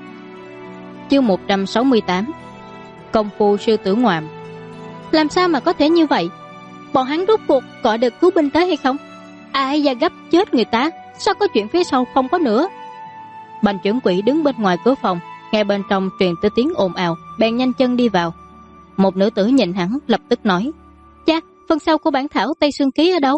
Chương 168. Công phu sư tử ngoạm. Làm sao mà có thể như vậy? Bọn hắn rốt cuộc gọi được cứu binh tới hay không? Ai da gấp chết người ta, sao có chuyện phía sau không có nữa? Bành trưởng quỹ đứng bên ngoài cửa phòng, nghe bên trong truyền tới tiếng ồn ào, bèn nhanh chân đi vào. Một nữ tử nhìn hắn lập tức nói. Cha, phần sau của bản thảo Tây Sương Ký ở đâu?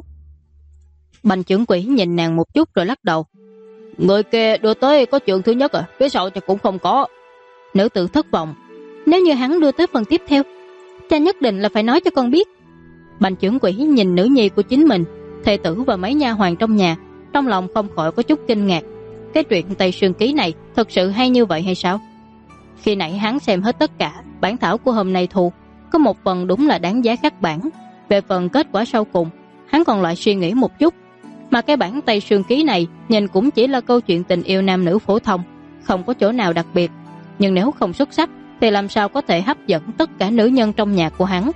Bành trưởng quỹ nhìn nàng một chút rồi lắc đầu. Người kia đưa tới có chuyện thứ nhất phía sau thì cũng không có. Nữ tử thất vọng. Nếu như hắn đưa tới phần tiếp theo, cha nhất định là phải nói cho con biết. Bành trưởng quỹ nhìn nữ nhi của chính mình, thê tử và mấy nha hoàn trong nhà, trong lòng không khỏi có chút kinh ngạc. Cái chuyện Tây Sương Ký này thật sự hay như vậy hay sao? Khi nãy hắn xem hết tất cả bản thảo của hôm nay thu, có một phần đúng là đáng giá khắc bản. Về phần kết quả sau cùng, hắn còn lại suy nghĩ một chút. Mà cái bản Tây Sương Ký này nhìn cũng chỉ là câu chuyện tình yêu nam nữ phổ thông, không có chỗ nào đặc biệt. Nhưng nếu không xuất sắc thì làm sao có thể hấp dẫn tất cả nữ nhân trong nhà của hắn?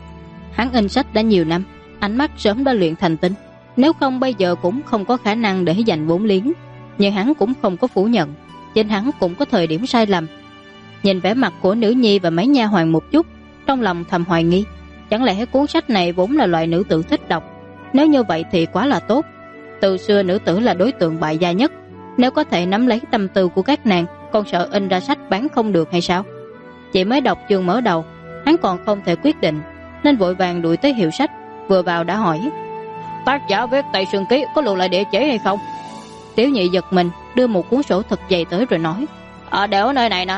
Hắn in sách đã nhiều năm, ánh mắt sớm đã luyện thành tinh, nếu không bây giờ cũng không có khả năng để giành vốn liếng. Nhưng hắn cũng không có phủ nhận, chính hắn cũng có thời điểm sai lầm. Nhìn vẻ mặt của nữ nhi và mấy nha hoàn một chút, trong lòng thầm hoài nghi, chẳng lẽ cuốn sách này vốn là loại nữ tử thích đọc? Nếu như vậy thì quá là tốt. Từ xưa nữ tử là đối tượng bại gia nhất, nếu có thể nắm lấy tâm tư của các nàng, còn sợ in ra sách bán không được hay sao? Chỉ mới đọc chương mở đầu, hắn còn không thể quyết định, nên vội vàng đuổi tới hiệu sách, vừa vào đã hỏi. Tác giả viết Tây Sương Ký có lưu lại địa chỉ hay không? Tiểu nhị giật mình, đưa một cuốn sổ thật dày tới rồi nói. Để ở nơi này nè.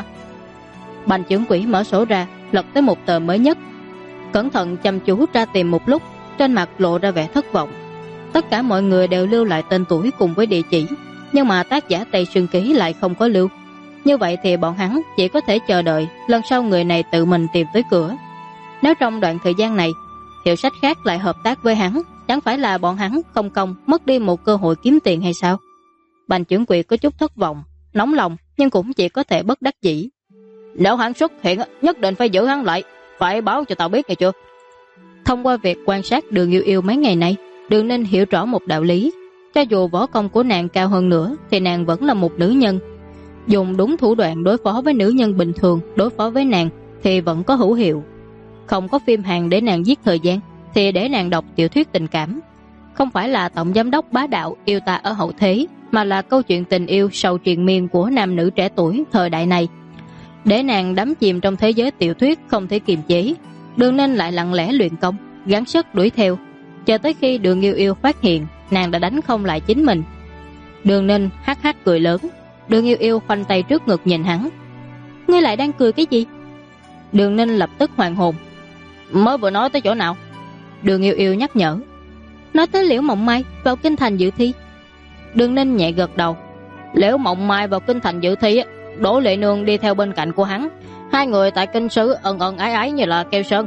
Bành trưởng quỹ mở sổ ra, lật tới một tờ mới nhất, cẩn thận chăm chú ra tìm một lúc, trên mặt lộ ra vẻ thất vọng. Tất cả mọi người đều lưu lại tên tuổi cùng với địa chỉ, nhưng mà tác giả Tây Sương Ký lại không có lưu. Như vậy thì bọn hắn chỉ có thể chờ đợi lần sau người này tự mình tìm tới cửa. Nếu trong đoạn thời gian này hiệu sách khác lại hợp tác với hắn, chẳng phải là bọn hắn không công mất đi một cơ hội kiếm tiền hay sao? Bành trưởng quỹ có chút thất vọng, nóng lòng, nhưng cũng chỉ có thể bất đắc dĩ. Nếu hắn xuất hiện nhất định phải giữ hắn lại, phải báo cho tao biết nghe chưa? Thông qua việc quan sát Đường Yêu Yêu mấy ngày nay, Đường Ninh hiểu rõ một đạo lý. Cho dù võ công của nàng cao hơn nữa thì nàng vẫn là một nữ nhân. Dùng đúng thủ đoạn đối phó với nữ nhân bình thường, đối phó với nàng thì vẫn có hữu hiệu. Không có phim Hàn để nàng giết thời gian, thì để nàng đọc tiểu thuyết tình cảm. Không phải là tổng giám đốc bá đạo yêu ta ở hậu thế, mà là câu chuyện tình yêu sầu triền miên của nam nữ trẻ tuổi thời đại này. Để nàng đắm chìm trong thế giới tiểu thuyết không thể kiềm chế, Đường Ninh lại lặng lẽ luyện công, gắng sức đuổi theo. Chờ tới khi Đường Yêu Yêu phát hiện, nàng đã đánh không lại chính mình. Đường Ninh hắc hắc cười lớn. Đường Yêu Yêu khoanh tay trước ngực nhìn hắn. Ngươi lại đang cười cái gì? Đường Ninh lập tức hoàn hồn. Mới vừa nói tới chỗ nào? Đường Yêu Yêu nhắc nhở. Nói tới Liễu Mộng Mai vào kinh thành dự thi. Đường Ninh nhẹ gật đầu. Liễu Mộng Mai vào kinh thành dự thi, Đỗ Lệ Nương đi theo bên cạnh của hắn. Hai người tại kinh sư ân ân ái ái như là keo sơn.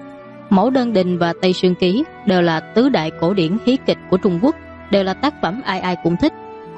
Mẫu Đơn Đình và Tây Sương Ký đều là tứ đại cổ điển hí kịch của Trung Quốc, đều là tác phẩm ai ai cũng thích,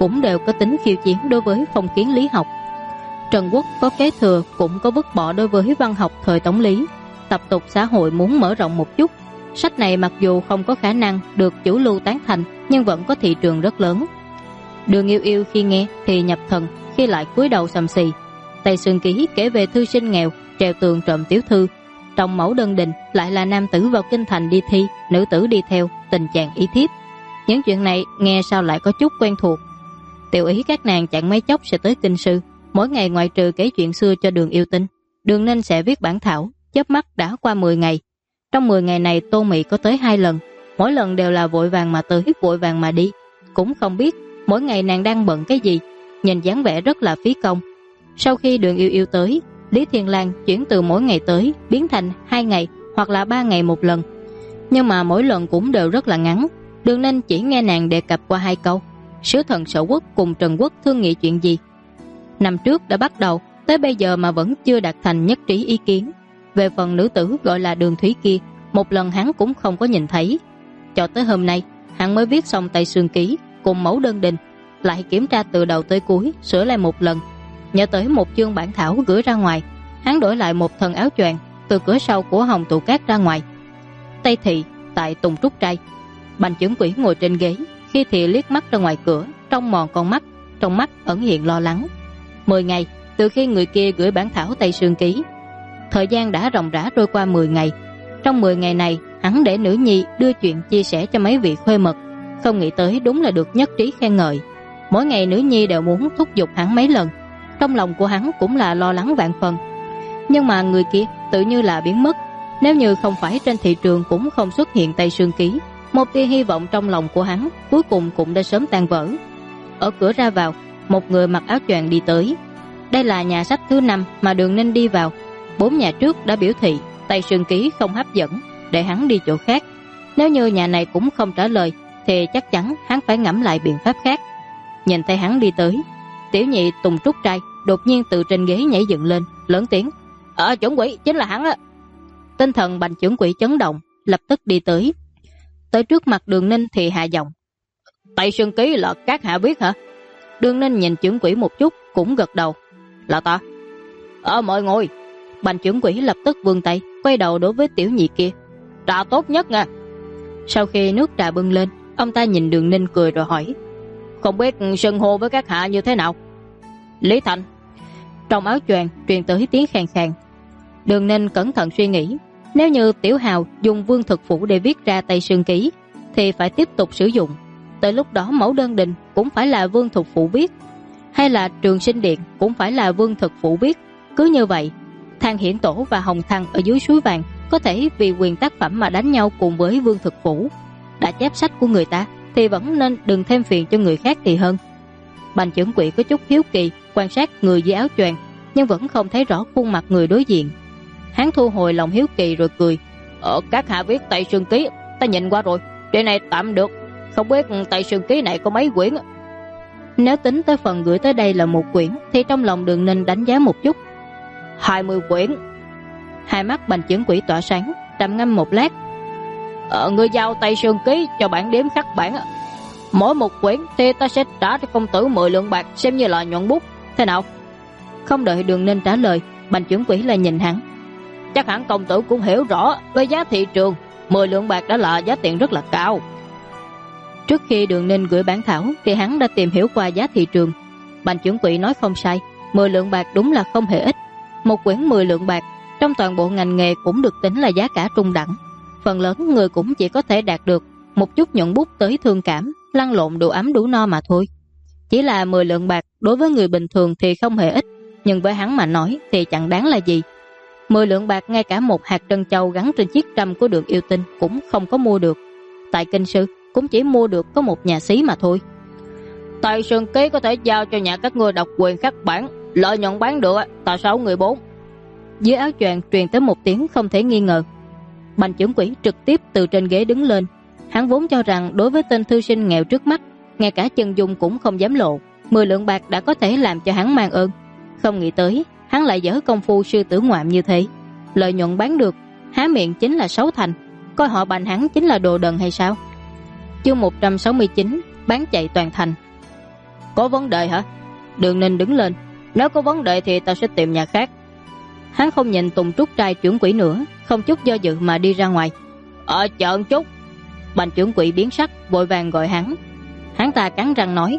cũng đều có tính khiêu chiến đối với phong kiến lý học. Trần Quốc có kế thừa cũng có vứt bỏ đối với văn học thời Tống Lý. Tập tục xã hội muốn mở rộng một chút. Sách này mặc dù không có khả năng được chủ lưu tán thành, nhưng vẫn có thị trường rất lớn. Đường Yêu Yêu khi nghe thì nhập thần, khi lại cúi đầu sầm xì. Tây Sương Ký kể về thư sinh nghèo treo tường trộm tiểu thư, trong mẫu đơn đình lại là nam tử vào kinh thành đi thi, nữ tử đi theo, tình trạng ý thiếp. Những chuyện này nghe sao lại có chút quen thuộc. Tiểu ý các nàng chẳng mấy chốc sẽ tới kinh sư, mỗi ngày ngoại trừ kể chuyện xưa cho Đường Yêu Tinh, Đường Ninh sẽ viết bản thảo. Chớp mắt đã qua 10 ngày. Trong 10 ngày này Tô Mị có tới 2 lần, mỗi lần đều là vội vàng mà tới, vội vàng mà đi. Cũng không biết mỗi ngày nàng đang bận cái gì, nhìn dáng vẻ rất là phí công. Sau khi Đường Yêu Yêu tới, Lý Thiên Lang chuyển từ mỗi ngày tới biến thành 2 ngày hoặc là 3 ngày một lần. Nhưng mà mỗi lần cũng đều rất là ngắn. Đường Ninh chỉ nghe nàng đề cập qua 2 câu. Sứ thần Sở Quốc cùng Trần Quốc thương nghị chuyện gì. Năm trước đã bắt đầu, tới bây giờ mà vẫn chưa đạt thành nhất trí ý kiến. Về phần nữ tử gọi là Đường Thúy kia, một lần hắn cũng không có nhìn thấy. Cho tới hôm nay, hắn mới viết xong Tây Sương Ký cùng mẫu đơn đình, lại kiểm tra từ đầu tới cuối, sửa lại một lần. Nhớ tới một chương bản thảo gửi ra ngoài, hắn đổi lại một thân áo choàng, từ cửa sau của Hồng Tụ Cát ra ngoài. Tây thị tại Tùng Trúc Trai, Bành Chưởng Quỷ ngồi trên ghế, khi thì liếc mắt ra ngoài cửa, trông mòn con mắt, trong mắt ẩn hiện lo lắng. 10 ngày từ khi người kia gửi bản thảo Tây Sương Ký, thời gian đã ròng rã trôi qua 10 ngày. Trong 10 ngày này, hắn để nữ nhi đưa chuyện chia sẻ cho mấy vị khuê mật, không nghĩ tới đúng là được nhất trí khen ngợi. Mỗi ngày nữ nhi đều muốn thúc giục hắn mấy lần, trong lòng của hắn cũng là lo lắng vạn phần. Nhưng mà người kia tự như là biến mất, nếu như không phải trên thị trường cũng không xuất hiện Tây Sương Ký. Một tia hy vọng trong lòng của hắn cuối cùng cũng đã sớm tan vỡ. Ở cửa ra vào, một người mặc áo choàng đi tới. Đây là nhà sách thứ 5 mà Đường Ninh đi vào. 4 nhà trước đã biểu thị Tây Sương Ký không hấp dẫn, để hắn đi chỗ khác. Nếu như nhà này cũng không trả lời thì chắc chắn hắn phải ngẫm lại biện pháp khác. Nhìn thấy hắn đi tới, tiểu nhị Tùng Trúc Trai đột nhiên từ trên ghế nhảy dựng lên, lớn tiếng: Chưởng Quỷ, chính là hắn á. Tinh thần Bành Chưởng Quỷ chấn động, lập tức đi tới. Tới trước mặt Đường Ninh thì hạ giọng: Tây Sương Ký là các hạ viết hả? Đường Ninh nhìn Chưởng Quỷ một chút, cũng gật đầu: Là ta. Mời ngồi. Bành Chưởng Quỷ lập tức vươn tay, quay đầu đối với tiểu nhị kia: Trà tốt nhất nha. Sau khi nước trà bưng lên, ông ta nhìn Đường Ninh cười rồi hỏi: Không biết xưng hô với các hạ như thế nào? Lý Thành. Trong áo choàng truyền tới tiếng khàn khàn. Đường Ninh cẩn thận suy nghĩ, nếu như Tiểu Hào dùng Vương Thực Phủ để viết ra Tây Sương Ký thì phải tiếp tục sử dụng. Tới lúc đó mẫu đơn đình cũng phải là Vương Thực Phủ viết, hay là Trường Sinh Điện cũng phải là Vương Thực Phủ viết. Cứ như vậy, Thang Hiển Tổ và Hồng Thăng ở dưới suối vàng có thể vì quyền tác phẩm mà đánh nhau cùng với Vương Thực Phủ. Đã chép sách của người ta thì vẫn nên đừng thêm phiền cho người khác thì hơn. Bành Chưởng Quỷ có chút hiếu kỳ quan sát người dưới áo choàng, nhưng vẫn không thấy rõ khuôn mặt người đối diện. Hắn thu hồi lòng hiếu kỳ rồi cười: Các hạ viết Tây Sương Ký, ta nhìn qua rồi, chuyện này tạm được. Không biết Tây Sương Ký này có mấy quyển? Nếu tính tới phần gửi tới đây là 1 quyển thì trong lòng Đường Ninh đánh giá một chút: 20 quyển. Hai mắt Bành Chưởng Quỷ tỏa sáng, trầm ngâm một lát: Ngươi giao Tây Sương Ký cho bản điếm khắc bản, mỗi 1 quyển thì ta sẽ trả cho công tử 10 lượng bạc xem như là nhuận bút, thế nào? Không đợi Đường Ninh trả lời, Bành Chưởng Quỷ lại nhìn hắn: Chắc hẳn công tử cũng hiểu rõ về giá thị trường, 10 lượng bạc đã là giá tiền rất là cao. Trước khi Đường Ninh gửi bản thảo thì hắn đã tìm hiểu qua giá thị trường. Bành Chưởng Quỷ nói không sai, 10 lượng bạc đúng là không hề ít. 1 quyển 10 lượng bạc trong toàn bộ ngành nghề cũng được tính là giá cả trung đẳng. Phần lớn người cũng chỉ có thể đạt được một chút nhuận bút tới thương cảm, lăn lộn đủ ấm đủ no mà thôi. Chỉ là 10 lượng bạc đối với người bình thường thì không hề ít, nhưng với hắn mà nói thì chẳng đáng là gì. 10 lượng bạc ngay cả một hạt trân châu gắn trên chiếc trâm của Đường Yêu Tinh cũng không có mua được. Tại kinh sư cũng chỉ mua được có một nhà xí mà thôi. Tây Sương Ký có thể giao cho nhà các ngươi độc quyền khắc bản, lợi nhuận bán được ta 6 người 4. Dưới áo choàng truyền tới một tiếng không thể nghi ngờ. Bành Chưởng Quỷ trực tiếp từ trên ghế đứng lên. Hắn vốn cho rằng đối với tên thư sinh nghèo trước mắt, ngay cả chân dung cũng không dám lộ, 10 lượng bạc đã có thể làm cho hắn mang ơn. Không nghĩ tới hắn lại dở công phu sư tử ngoạm như thế. Lợi nhuận bán được, há miệng chính là 6 thành. Coi họ Bành hắn chính là đồ đần hay sao? Chương 169 bán chạy toàn thành. Có vấn đề hả? Đường Ninh đứng lên. Nếu có vấn đề thì ta sẽ tìm nhà khác. Hắn không nhìn Tùng Trúc trai trưởng quỹ nữa, không chút do dự mà đi ra ngoài. Chờ một chút. Bành trưởng quỹ biến sắc, vội vàng gọi hắn. Hắn ta cắn răng nói: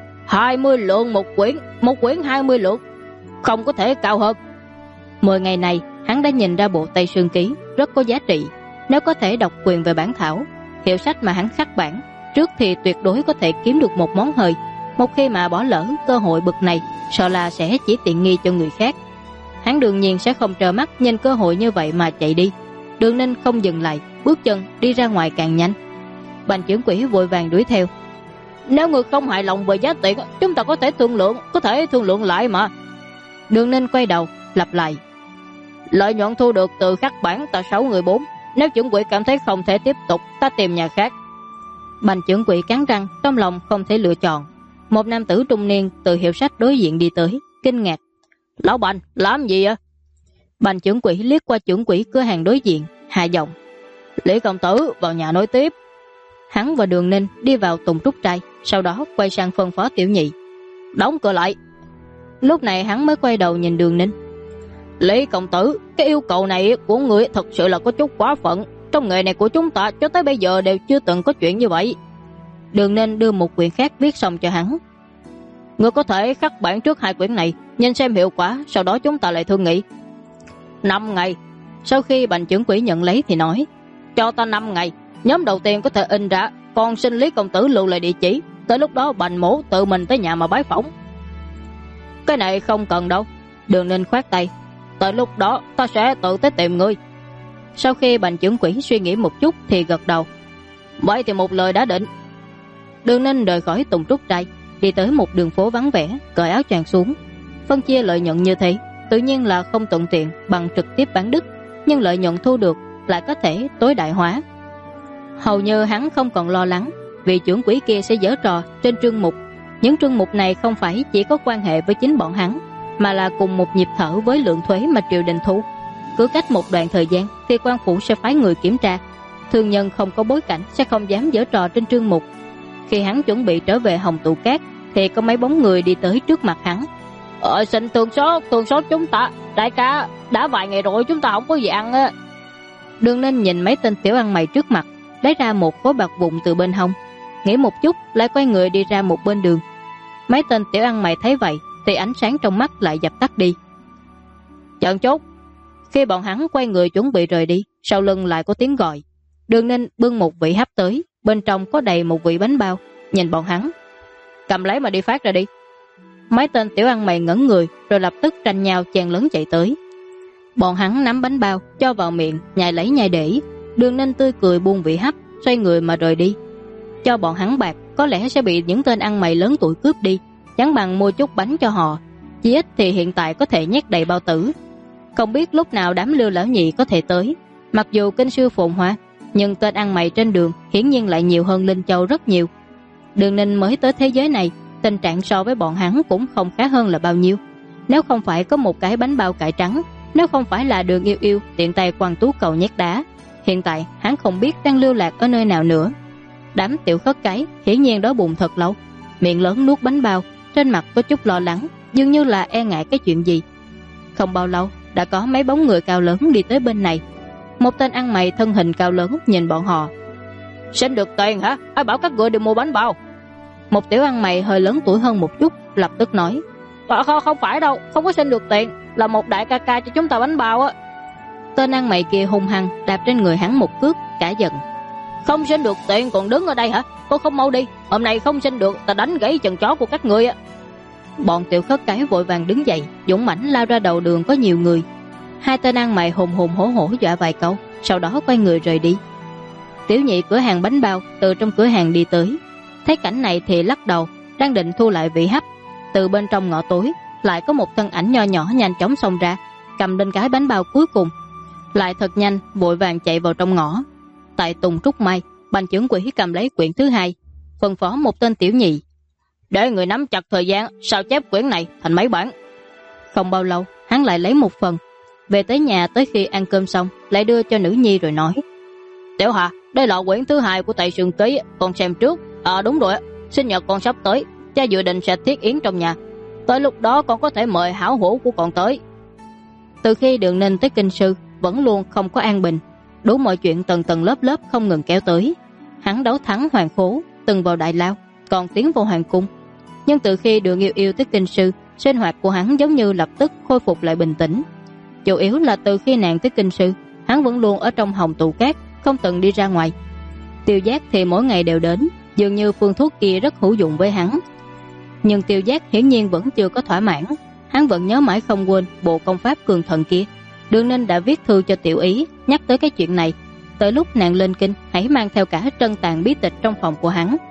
20 lượng một quyển 20 lượng, không có thể cao hơn. 10 ngày này hắn đã nhìn ra bộ Tây Sương Ký rất có giá trị. Nếu có thể đọc quyền về bản thảo, hiệu sách mà hắn khắc bản trước thì tuyệt đối có thể kiếm được một món hời. Một khi mà bỏ lỡ cơ hội bực này, sợ là sẽ chỉ tiện nghi cho người khác. Hắn đương nhiên sẽ không trơ mắt nhìn cơ hội như vậy mà chạy đi. Đường Ninh không dừng lại, bước chân đi ra ngoài càng nhanh. Bành trưởng quỹ vội vàng đuổi theo. Nếu người không hài lòng về giá tiền, chúng ta có thể thương lượng lại mà. Đường Ninh quay đầu lặp lại: lợi nhuận thu được từ khắc bản ta 6 người 4. Nếu trưởng quỹ cảm thấy không thể tiếp tục, ta tìm nhà khác. Bành trưởng quỹ cắn răng, trong lòng không thể lựa chọn. Một nam tử trung niên từ hiệu sách đối diện đi tới, kinh ngạc: Lão Bành, làm gì vậy? Bành trưởng quỹ liếc qua trưởng quỹ cửa hàng đối diện, hạ giọng: Lý công tử vào nhà nói tiếp. Hắn và Đường Ninh đi vào Tùng Trúc trai, sau đó quay sang phân phó tiểu nhị: đóng cửa lại. Lúc này hắn mới quay đầu nhìn Đường Ninh: Lý công tử, cái yêu cầu này của người thật sự là có chút quá phận. Trong nghề này của chúng ta cho tới bây giờ đều chưa từng có chuyện như vậy. Đường Ninh đưa một quyển khác viết xong cho hắn. Người có thể khắc bản trước 2 quyển này, nhìn xem hiệu quả, sau đó chúng ta lại thương nghị. 5 ngày. Sau khi Bành trưởng quỹ nhận lấy thì nói: cho ta 5 ngày, nhóm đầu tiên có thể in ra, còn xin Lý công tử lưu lại địa chỉ. Tới lúc đó Bành mổ tự mình tới nhà mà bái phỏng. Cái này không cần đâu. Đường Ninh khoát tay: tới lúc đó ta sẽ tự tới tìm ngươi. Sau khi Bành trưởng quỹ suy nghĩ một chút thì gật đầu: vậy thì một lời đã định. Đường Ninh rời khỏi Tùng Trúc trai, đi tới một đường phố vắng vẻ, cởi áo choàng xuống. Phân chia lợi nhuận như thế tự nhiên là không thuận tiện bằng trực tiếp bán đứt, nhưng lợi nhuận thu được lại có thể tối đại hóa. Hầu như hắn không còn lo lắng vì trưởng quỹ kia sẽ giở trò trên trương mục. Những trương mục này không phải chỉ có quan hệ với chính bọn hắn, mà là cùng một nhịp thở với lượng thuế mà triều đình thu. Cứ cách một đoạn thời gian thì quan phủ sẽ phái người kiểm tra. Thương nhân không có bối cảnh sẽ không dám giở trò trên trương mục. Khi hắn chuẩn bị trở về Hồng Tụ Cát thì có mấy bóng người đi tới trước mặt hắn. Xin thương xót chúng ta. Đại ca, đã vài ngày rồi chúng ta không có gì ăn á. Đường Ninh nhìn mấy tên tiểu ăn mày trước mặt, lấy ra một khối bạc vụn từ bên hông, nghĩ một chút lại quay người đi ra một bên đường. Mấy tên tiểu ăn mày thấy vậy thì ánh sáng trong mắt lại dập tắt đi. Chờ chút. Khi bọn hắn quay người chuẩn bị rời đi, sau lưng lại có tiếng gọi. Đường Ninh bưng một vị hấp tới, bên trong có đầy một vị bánh bao, nhìn bọn hắn: cầm lấy mà đi phát ra đi. Mấy tên tiểu ăn mày ngẩn người rồi lập tức tranh nhau chen lớn chạy tới. Bọn hắn nắm bánh bao cho vào miệng, nhai lấy nhai để. Đường Ninh tươi cười buông vị hấp, xoay người mà rời đi. Cho bọn hắn bạc có lẽ sẽ bị những tên ăn mày lớn tuổi cướp đi, chẳng bằng mua chút bánh cho họ, chỉ ít thì hiện tại có thể nhét đầy bao tử. Không biết lúc nào đám Lưu lão nhị có thể tới. Mặc dù kinh sư phồn hoa, nhưng tên ăn mày trên đường hiển nhiên lại nhiều hơn Linh Châu rất nhiều. Đường Ninh mới tới thế giới này, tình trạng so với bọn hắn cũng không khá hơn là bao nhiêu. Nếu không phải có một cái bánh bao cải trắng, nếu không phải là Đường Yêu Yêu tiện tay quăng tú cầu nhét đá, hiện tại hắn không biết đang lưu lạc ở nơi nào nữa. Đám tiểu khất cái hiển nhiên đói bụng thật lâu, miệng lớn nuốt bánh bao, trên mặt có chút lo lắng, dường như là e ngại cái chuyện gì. Không bao lâu đã có mấy bóng người cao lớn đi tới bên này. Một tên ăn mày thân hình cao lớn nhìn bọn họ: xin được tiền hả? Ai bảo các người đi mua bánh bao? Một tiểu ăn mày hơi lớn tuổi hơn một chút lập tức nói: không phải đâu, không có xin được tiền, là một đại ca ca cho chúng ta bánh bao á. Tên ăn mày kia hung hăng đạp trên người hắn một cước, cả giận: không xin được tiền còn đứng ở đây hả? Cô không mau đi, hôm nay không xin được ta đánh gãy chân chó của các ngươi á. Bọn tiểu khất cái vội vàng đứng dậy, dũng mãnh lao ra đầu đường có nhiều người. Hai tên ăn mày hùng hùng hổ hổ dọa vài câu, sau đó quay người rời đi. Tiểu nhị cửa hàng bánh bao từ trong cửa hàng đi tới, thấy cảnh này thì lắc đầu, đang định thu lại vị hấp. Từ bên trong ngõ tối lại có một thân ảnh nho nhỏ nhanh chóng xông ra, cầm lên cái bánh bao cuối cùng, lại thật nhanh vội vàng chạy vào trong ngõ. Tại Tùng Trúc Mai, Bành trưởng quỹ cầm lấy quyển thứ 2, phân phó một tên tiểu nhị: để người nắm chặt thời gian sao chép quyển này thành mấy bản. Không bao lâu hắn lại lấy một phần về tới nhà, tới khi ăn cơm xong lại đưa cho nữ nhi rồi nói: Tiểu Hà, đây là quyển thứ 2 của Tây Sương Ký, con xem trước. Đúng rồi, sinh nhật con sắp tới, cha dự định sẽ thiết yến trong nhà. Tới lúc đó con có thể mời hảo hữu của con tới. Từ khi Đường Ninh tới kinh sư, vẫn luôn không có an bình, đủ mọi chuyện tầng tầng lớp lớp không ngừng kéo tới. Hắn đấu thắng hoàng khố, từng vào đại lao, còn tiến vào hoàng cung. Nhưng từ khi Đường Yêu Yêu tới kinh sư, sinh hoạt của hắn giống như lập tức khôi phục lại bình tĩnh. Chủ yếu là từ khi nàng tới kinh sư, hắn vẫn luôn ở trong hồng tụ cát, không từng đi ra ngoài. Tiêu Giác thì mỗi ngày đều đến, dường như phương thuốc kia rất hữu dụng với hắn. Nhưng Tiêu Giác hiển nhiên vẫn chưa có thỏa mãn. Hắn vẫn nhớ mãi không quên bộ công pháp cường thần kia. Đường Ninh đã viết thư cho Tiểu Ý nhắc tới cái chuyện này. Tới lúc nàng lên kinh, hãy mang theo cả trân tàng bí tịch trong phòng của hắn.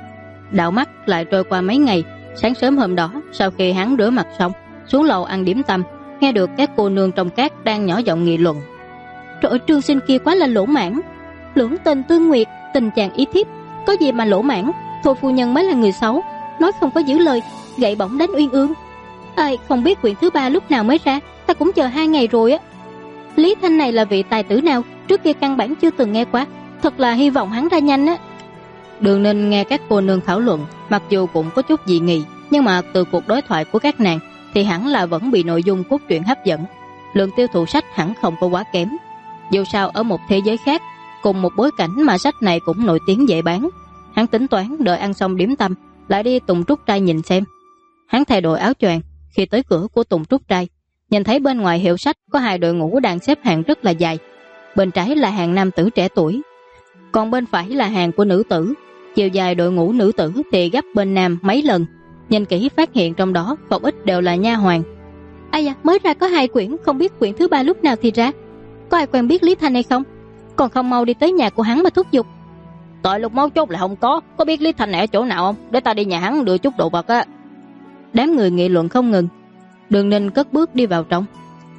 Đảo mắt lại trôi qua mấy ngày. Sáng sớm hôm đó, sau khi hắn rửa mặt xong, xuống lầu ăn điểm tâm, nghe được các cô nương trong cát đang nhỏ giọng nghị luận. Trời ơi, Trương Sinh kia quá là lỗ mãn. Lưỡng tình tương nguyệt, tình chàng ý thiếp, có gì mà lỗ mãn. Thôi phu nhân mới là người xấu, nói không có giữ lời, gậy bổng đánh uyên ương. Ai không biết quyển thứ 3 lúc nào mới ra, ta cũng chờ 2 ngày rồi á. Lý Thanh này là vị tài tử nào, trước kia căn bản chưa từng nghe qua, thật là hy vọng hắn ra nhanh á. Đường Ninh nghe các cô nương thảo luận, mặc dù cũng có chút dị nghị, nhưng mà từ cuộc đối thoại của các nàng thì hẳn là vẫn bị nội dung cốt truyện hấp dẫn. Lượng tiêu thụ sách hẳn không có quá kém. Dù sao ở một thế giới khác, cùng một bối cảnh mà sách này cũng nổi tiếng dễ bán. Hắn tính toán đợi ăn xong điểm tâm lại đi Tùng Trúc Trai nhìn xem. Hắn thay đổi áo choàng, khi tới cửa của Tùng Trúc Trai, nhìn thấy bên ngoài hiệu sách có 2 đội ngũ đang xếp hàng rất là dài. Bên trái là hàng nam tử trẻ tuổi, còn bên phải là hàng của nữ tử. Chiều dài đội ngũ nữ tử thì gấp bên nam mấy lần. Nhìn kỹ phát hiện trong đó không ít đều là nha hoàn. Ai da, mới ra có 2 quyển, không biết quyển thứ 3 lúc nào thì ra. Có ai quen biết Lý Thanh hay không? Còn không mau đi tới nhà của hắn mà thúc giục. Tội lúc máu chốt lại không có biết Lý Thanh này ở chỗ nào không? Để ta đi nhà hắn đưa chút đồ vật á. Đám người nghị luận không ngừng. Đường Ninh cất bước đi vào trong.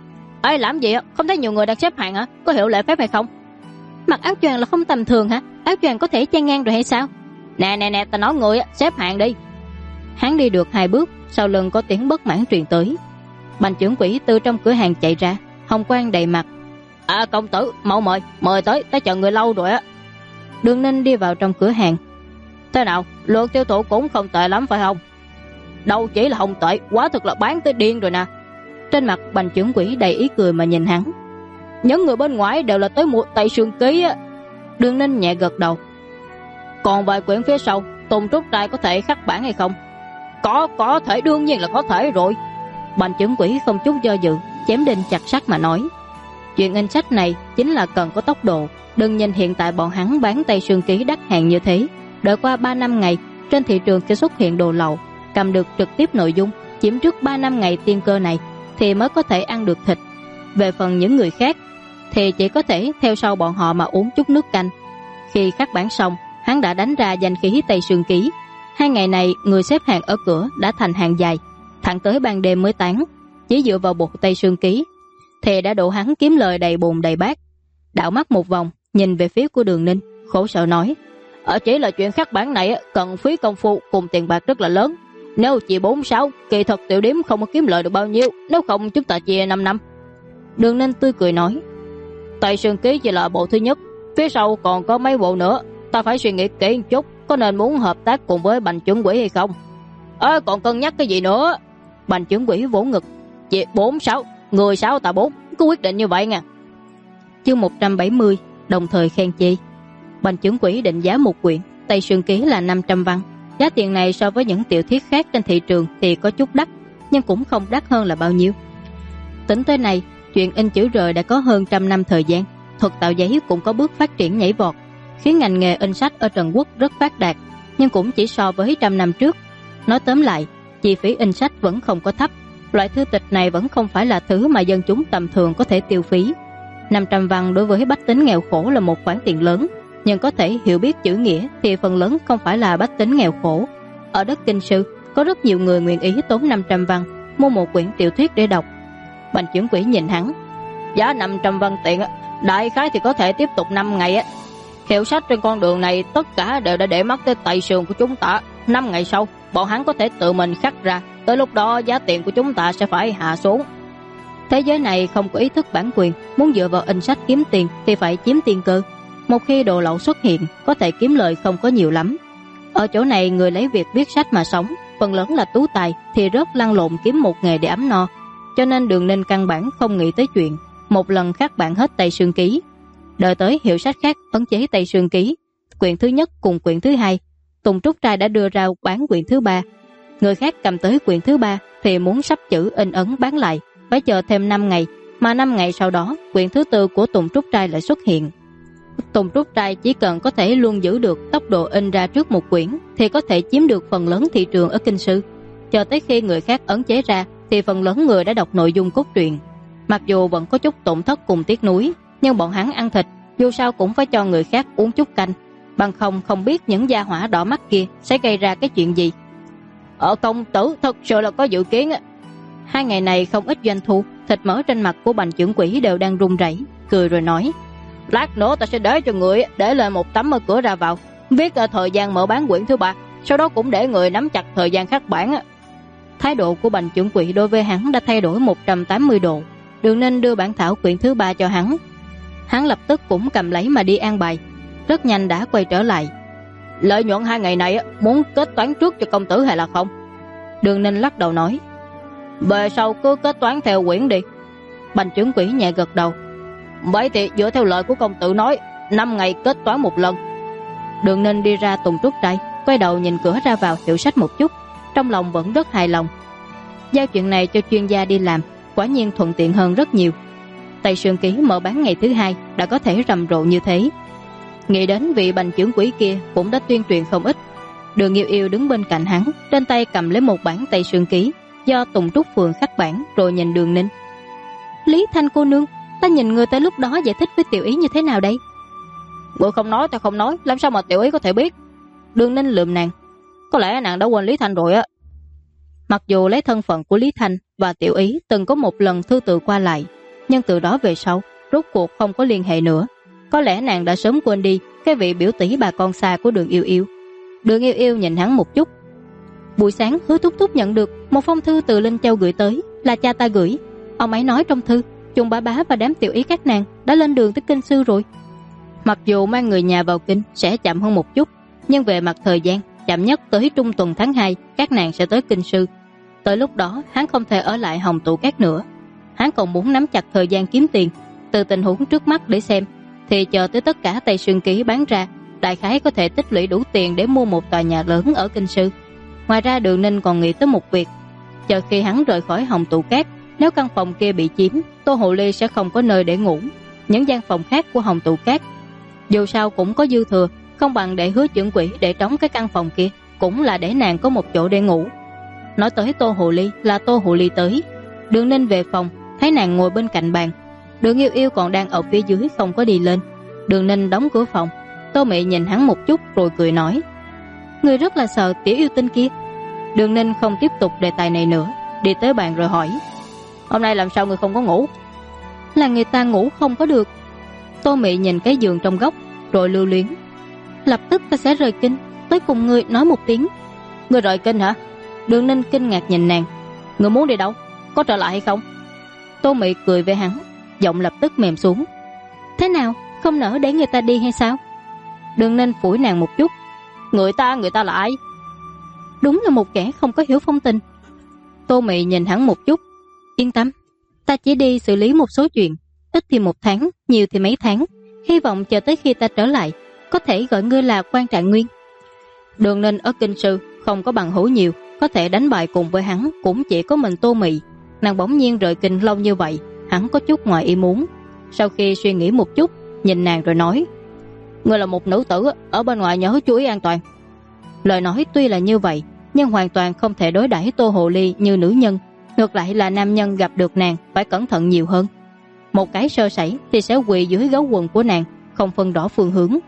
Ê, làm gì á? Không thấy nhiều người đang xếp hàng hả? Có hiểu lễ phép hay không? Mặc áo choàng là không tầm thường hả? Áo choàng có thể che ngang rồi hay sao? Nè, ta nói người á, xếp hàng đi. Hắn đi được 2 bước, sau lưng có tiếng bất mãn truyền tới. Bành trưởng quỹ từ trong cửa hàng chạy ra, hồng quang đầy mặt. Công tử, mau mời tới, ta chờ người lâu rồi á. Đường Ninh đi vào trong cửa hàng. Thế nào, lượng tiêu thụ cũng không tệ lắm phải không? Đâu chỉ là không tệ, quá thực là bán tới điên rồi nè. Trên mặt Bành trưởng quỹ đầy ý cười mà nhìn hắn. Những người bên ngoài đều là tới mua Tây Sương Ký á. Đường Ninh nhẹ gật đầu. Còn vài quyển phía sau, Tùng Trúc Trai có thể khắc bản hay không? Có thể, đương nhiên là có thể rồi. Bành trưởng quỹ không chút do dự, chém đinh chặt sắt mà nói. Chuyện in sách này chính là cần có tốc độ. Đừng nhìn hiện tại bọn hắn bán Tây Sương Ký đắt hàng như thế, đợi qua 3-5 ngày trên thị trường sẽ xuất hiện đồ lậu. Cầm được trực tiếp nội dung, chiếm trước 3-5 ngày tiên cơ này thì mới có thể ăn được thịt. Về phần những người khác thì chỉ có thể theo sau bọn họ mà uống chút nước canh. Khi khắc bản xong, hắn đã đánh ra danh khí Tây Sương Ký. 2 ngày này người xếp hàng ở cửa đã thành hàng dài, thẳng tới ban đêm mới tán. Chỉ dựa vào bộ Tây Sương Ký thì đã đủ hắn kiếm lời đầy bồn đầy bát. Đảo mắt một vòng, nhìn về phía của Đường Ninh, khổ sở nói. Chỉ là chuyện khắc bản này cần phí công phu cùng tiền bạc rất là lớn. Nếu chỉ 4-6, kỳ thật tiểu điếm không có kiếm lợi được bao nhiêu, nếu không chúng ta chia 5 năm. Đường Ninh tươi cười nói. Tây Sương Ký chỉ là bộ thứ nhất, phía sau còn có mấy bộ nữa, ta phải suy nghĩ kỹ một chút, có nên muốn hợp tác cùng với Bành trưởng quỹ hay không. Còn cân nhắc cái gì nữa? Bành trưởng quỹ vỗ ngực. Chỉ 4-6, người 6 ta 4, cứ quyết định như vậy nha. Chương 170, đồng thời khen chê. Bành trưởng quỹ định giá một quyển Tây Sương Ký là 500 văn. Giá tiền này so với những tiểu thuyết khác trên thị trường thì có chút đắt, nhưng cũng không đắt hơn là bao nhiêu. Tính tới này, chuyện in chữ rời đã có hơn 100 năm thời gian. Thuật tạo giấy cũng có bước phát triển nhảy vọt, khiến ngành nghề in sách ở Trần Quốc rất phát đạt, nhưng cũng chỉ so với 100 năm trước. Nói tóm lại, chi phí in sách vẫn không có thấp. Loại thư tịch này vẫn không phải là thứ mà dân chúng tầm thường có thể tiêu phí. 500 văn đối với bách tính nghèo khổ là một khoản tiền lớn, nhưng có thể hiểu biết chữ nghĩa thì phần lớn không phải là bách tính nghèo khổ. Ở đất Kinh Sư, có rất nhiều người nguyện ý tốn 500 văn mua một quyển tiểu thuyết để đọc. Bành trưởng quỹ nhìn hắn. Giá 500 văn tiền, đại khái thì có thể tiếp tục 5 ngày. Hiệu sách trên con đường này tất cả đều đã để mắt tới Tây Sương của chúng ta. 5 ngày sau, bọn hắn có thể tự mình khắc ra, tới lúc đó giá tiền của chúng ta sẽ phải hạ xuống. Thế giới này không có ý thức bản quyền, muốn dựa vào in sách kiếm tiền thì phải chiếm tiên cơ. Một khi đồ lậu xuất hiện, có thể kiếm lợi không có nhiều lắm. Ở chỗ này người lấy việc viết sách mà sống, phần lớn là tú tài thì rất lăn lộn kiếm một nghề để ấm no, cho nên Đường Ninh căn bản không nghĩ tới chuyện một lần khắc bản hết Tây Sương Ký. Đợi tới hiệu sách khác ấn chế Tây Sương Ký, quyển thứ nhất cùng quyển thứ hai, Tùng Trúc Trai đã đưa ra bán quyển thứ ba. Người khác cầm tới quyển thứ ba thì muốn sắp chữ in ấn bán lại, phải chờ thêm 5 ngày, mà 5 ngày sau đó quyển thứ tư của Tùng Trúc Trai lại xuất hiện. Tùng Trúc Trai chỉ cần có thể luôn giữ được tốc độ in ra trước một quyển thì có thể chiếm được phần lớn thị trường ở Kinh Sư. Chờ tới khi người khác ấn chế ra thì phần lớn người đã đọc nội dung cốt truyện. Mặc dù vẫn có chút tổn thất cùng tiếc nuối, nhưng bọn hắn ăn thịt dù sao cũng phải cho người khác uống chút canh, bằng không biết những gia hỏa đỏ mắt kia sẽ gây ra cái chuyện gì. Ở công tử thật sự là có dự kiến. 2 ngày này không ít doanh thu, thịt mỡ trên mặt của Bành trưởng quỹ đều đang run rẩy, cười rồi nói: lát nữa ta sẽ để cho người để lên một tấm ở cửa ra vào, viết thời gian mở bán quyển thứ ba, sau đó cũng để người nắm chặt thời gian khắc bản. Thái độ của Bành trưởng quỹ đối với hắn đã thay đổi 180 độ. Đường Ninh đưa bản thảo quyển thứ ba cho hắn. Hắn lập tức cũng cầm lấy mà đi an bài, rất nhanh đã quay trở lại. Lợi nhuận 2 ngày này muốn kết toán trước cho công tử hay là không? Đường Ninh lắc đầu nói: về sau cứ kết toán theo quyển đi. Bành trưởng quỹ nhẹ gật đầu: vậy thì dựa theo lời của công tử nói, 5 ngày kết toán một lần. Đường Ninh đi ra Tùng Trúc Trai, quay đầu nhìn cửa ra vào hiệu sách một chút, trong lòng vẫn rất hài lòng. Giao chuyện này cho chuyên gia đi làm, quả nhiên thuận tiện hơn rất nhiều. Tây Sương Ký mở bán ngày thứ hai đã có thể rầm rộ như thế. Nghĩ đến vị Bành trưởng quỹ kia cũng đã tuyên truyền không ít. Đường Yêu Yêu đứng bên cạnh hắn, trên tay cầm lấy một bản Tây Sương Ký do Tùng Trúc Phường khắc bản, rồi nhìn Đường Ninh: Lý Thanh cô nương, ta nhìn người tới lúc đó giải thích với Tiểu Ý như thế nào đây? Người không nói ta không nói, làm sao mà Tiểu Ý có thể biết? Đường Ninh lườm nàng: có lẽ nàng đã quên Lý Thanh rồi á. Mặc dù lấy thân phận của Lý Thanh và Tiểu Ý từng có một lần thư từ qua lại, nhưng từ đó về sau rốt cuộc không có liên hệ nữa. Có lẽ nàng đã sớm quên đi cái vị biểu tỷ bà con xa của Đường Yêu Yêu. Đường Yêu Yêu nhìn hắn một chút: buổi sáng Hứa thúc thúc nhận được một phong thư từ Linh Châu gửi tới, là cha ta gửi. Ông ấy nói trong thư Chung bá bá và đám Tiểu Ý các nàng đã lên đường tới Kinh Sư rồi. Mặc dù mang người nhà vào kinh sẽ chậm hơn một chút, nhưng về mặt thời gian, chậm nhất tới trung tuần tháng 2 các nàng sẽ tới Kinh Sư. Tới lúc đó hắn không thể ở lại Hồng Tụ Cát nữa. Hắn còn muốn nắm chặt thời gian kiếm tiền. Từ tình huống trước mắt để xem, thì chờ tới tất cả Tây Sương Ký bán ra, đại khái có thể tích lũy đủ tiền để mua một tòa nhà lớn ở Kinh Sư. Ngoài ra Đường Ninh còn nghĩ tới một việc: chờ khi hắn rời khỏi Hồng Tụ Cát, nếu căn phòng kia bị chiếm, Tô Hồ Ly sẽ không có nơi để ngủ. Những gian phòng khác của Hồng Tụ Cát dù sao cũng có dư thừa, không bằng để Hứa trưởng quỹ để trống cái căn phòng kia, cũng là để nàng có một chỗ để ngủ. Nói tới Tô Hồ Ly là Tô Hồ Ly tới. Đường Ninh về phòng, thấy nàng ngồi bên cạnh bàn. Đường Yêu Yêu còn đang ở phía dưới không có đi lên. Đường Ninh đóng cửa phòng. Tô Mị nhìn hắn một chút rồi cười nói: người rất là sợ tiểu yêu tinh kia. Đường Ninh không tiếp tục đề tài này nữa, đi tới bàn rồi hỏi: hôm nay làm sao người không có ngủ? Là người ta ngủ không có được. Tô Mị nhìn cái giường trong góc rồi lưu luyến: lập tức ta sẽ rời kinh, tới cùng người nói một tiếng. Người rời kinh hả? Đường Ninh kinh ngạc nhìn nàng: người muốn đi đâu? Có trở lại hay không? Tô Mị cười với hắn, giọng lập tức mềm xuống: thế nào, không nỡ để người ta đi hay sao? Đường Ninh phủi nàng một chút: người ta là ai? Đúng là một kẻ không có hiểu phong tình. Tô Mị nhìn hắn một chút: yên tâm, ta chỉ đi xử lý một số chuyện, ít thì 1 tháng, nhiều thì mấy tháng. Hy vọng chờ tới khi ta trở lại, có thể gọi ngươi là Quan Trạng Nguyên. Đường Ninh ở Kinh Sư không có bằng hữu nhiều, có thể đánh bại cùng với hắn cũng chỉ có mình Tô Mị. Nàng bỗng nhiên rời kinh lâu như vậy, hắn có chút ngoài ý muốn. Sau khi suy nghĩ một chút, nhìn nàng rồi nói: ngươi là một nữ tử, ở bên ngoài nhớ chú ý an toàn. Lời nói tuy là như vậy, nhưng hoàn toàn không thể đối đãi Tô Hồ Ly như nữ nhân. Ngược lại là nam nhân gặp được nàng phải cẩn thận nhiều hơn. Một cái sơ sẩy thì sẽ quỳ dưới gấu quần của nàng, không phân rõ phương hướng.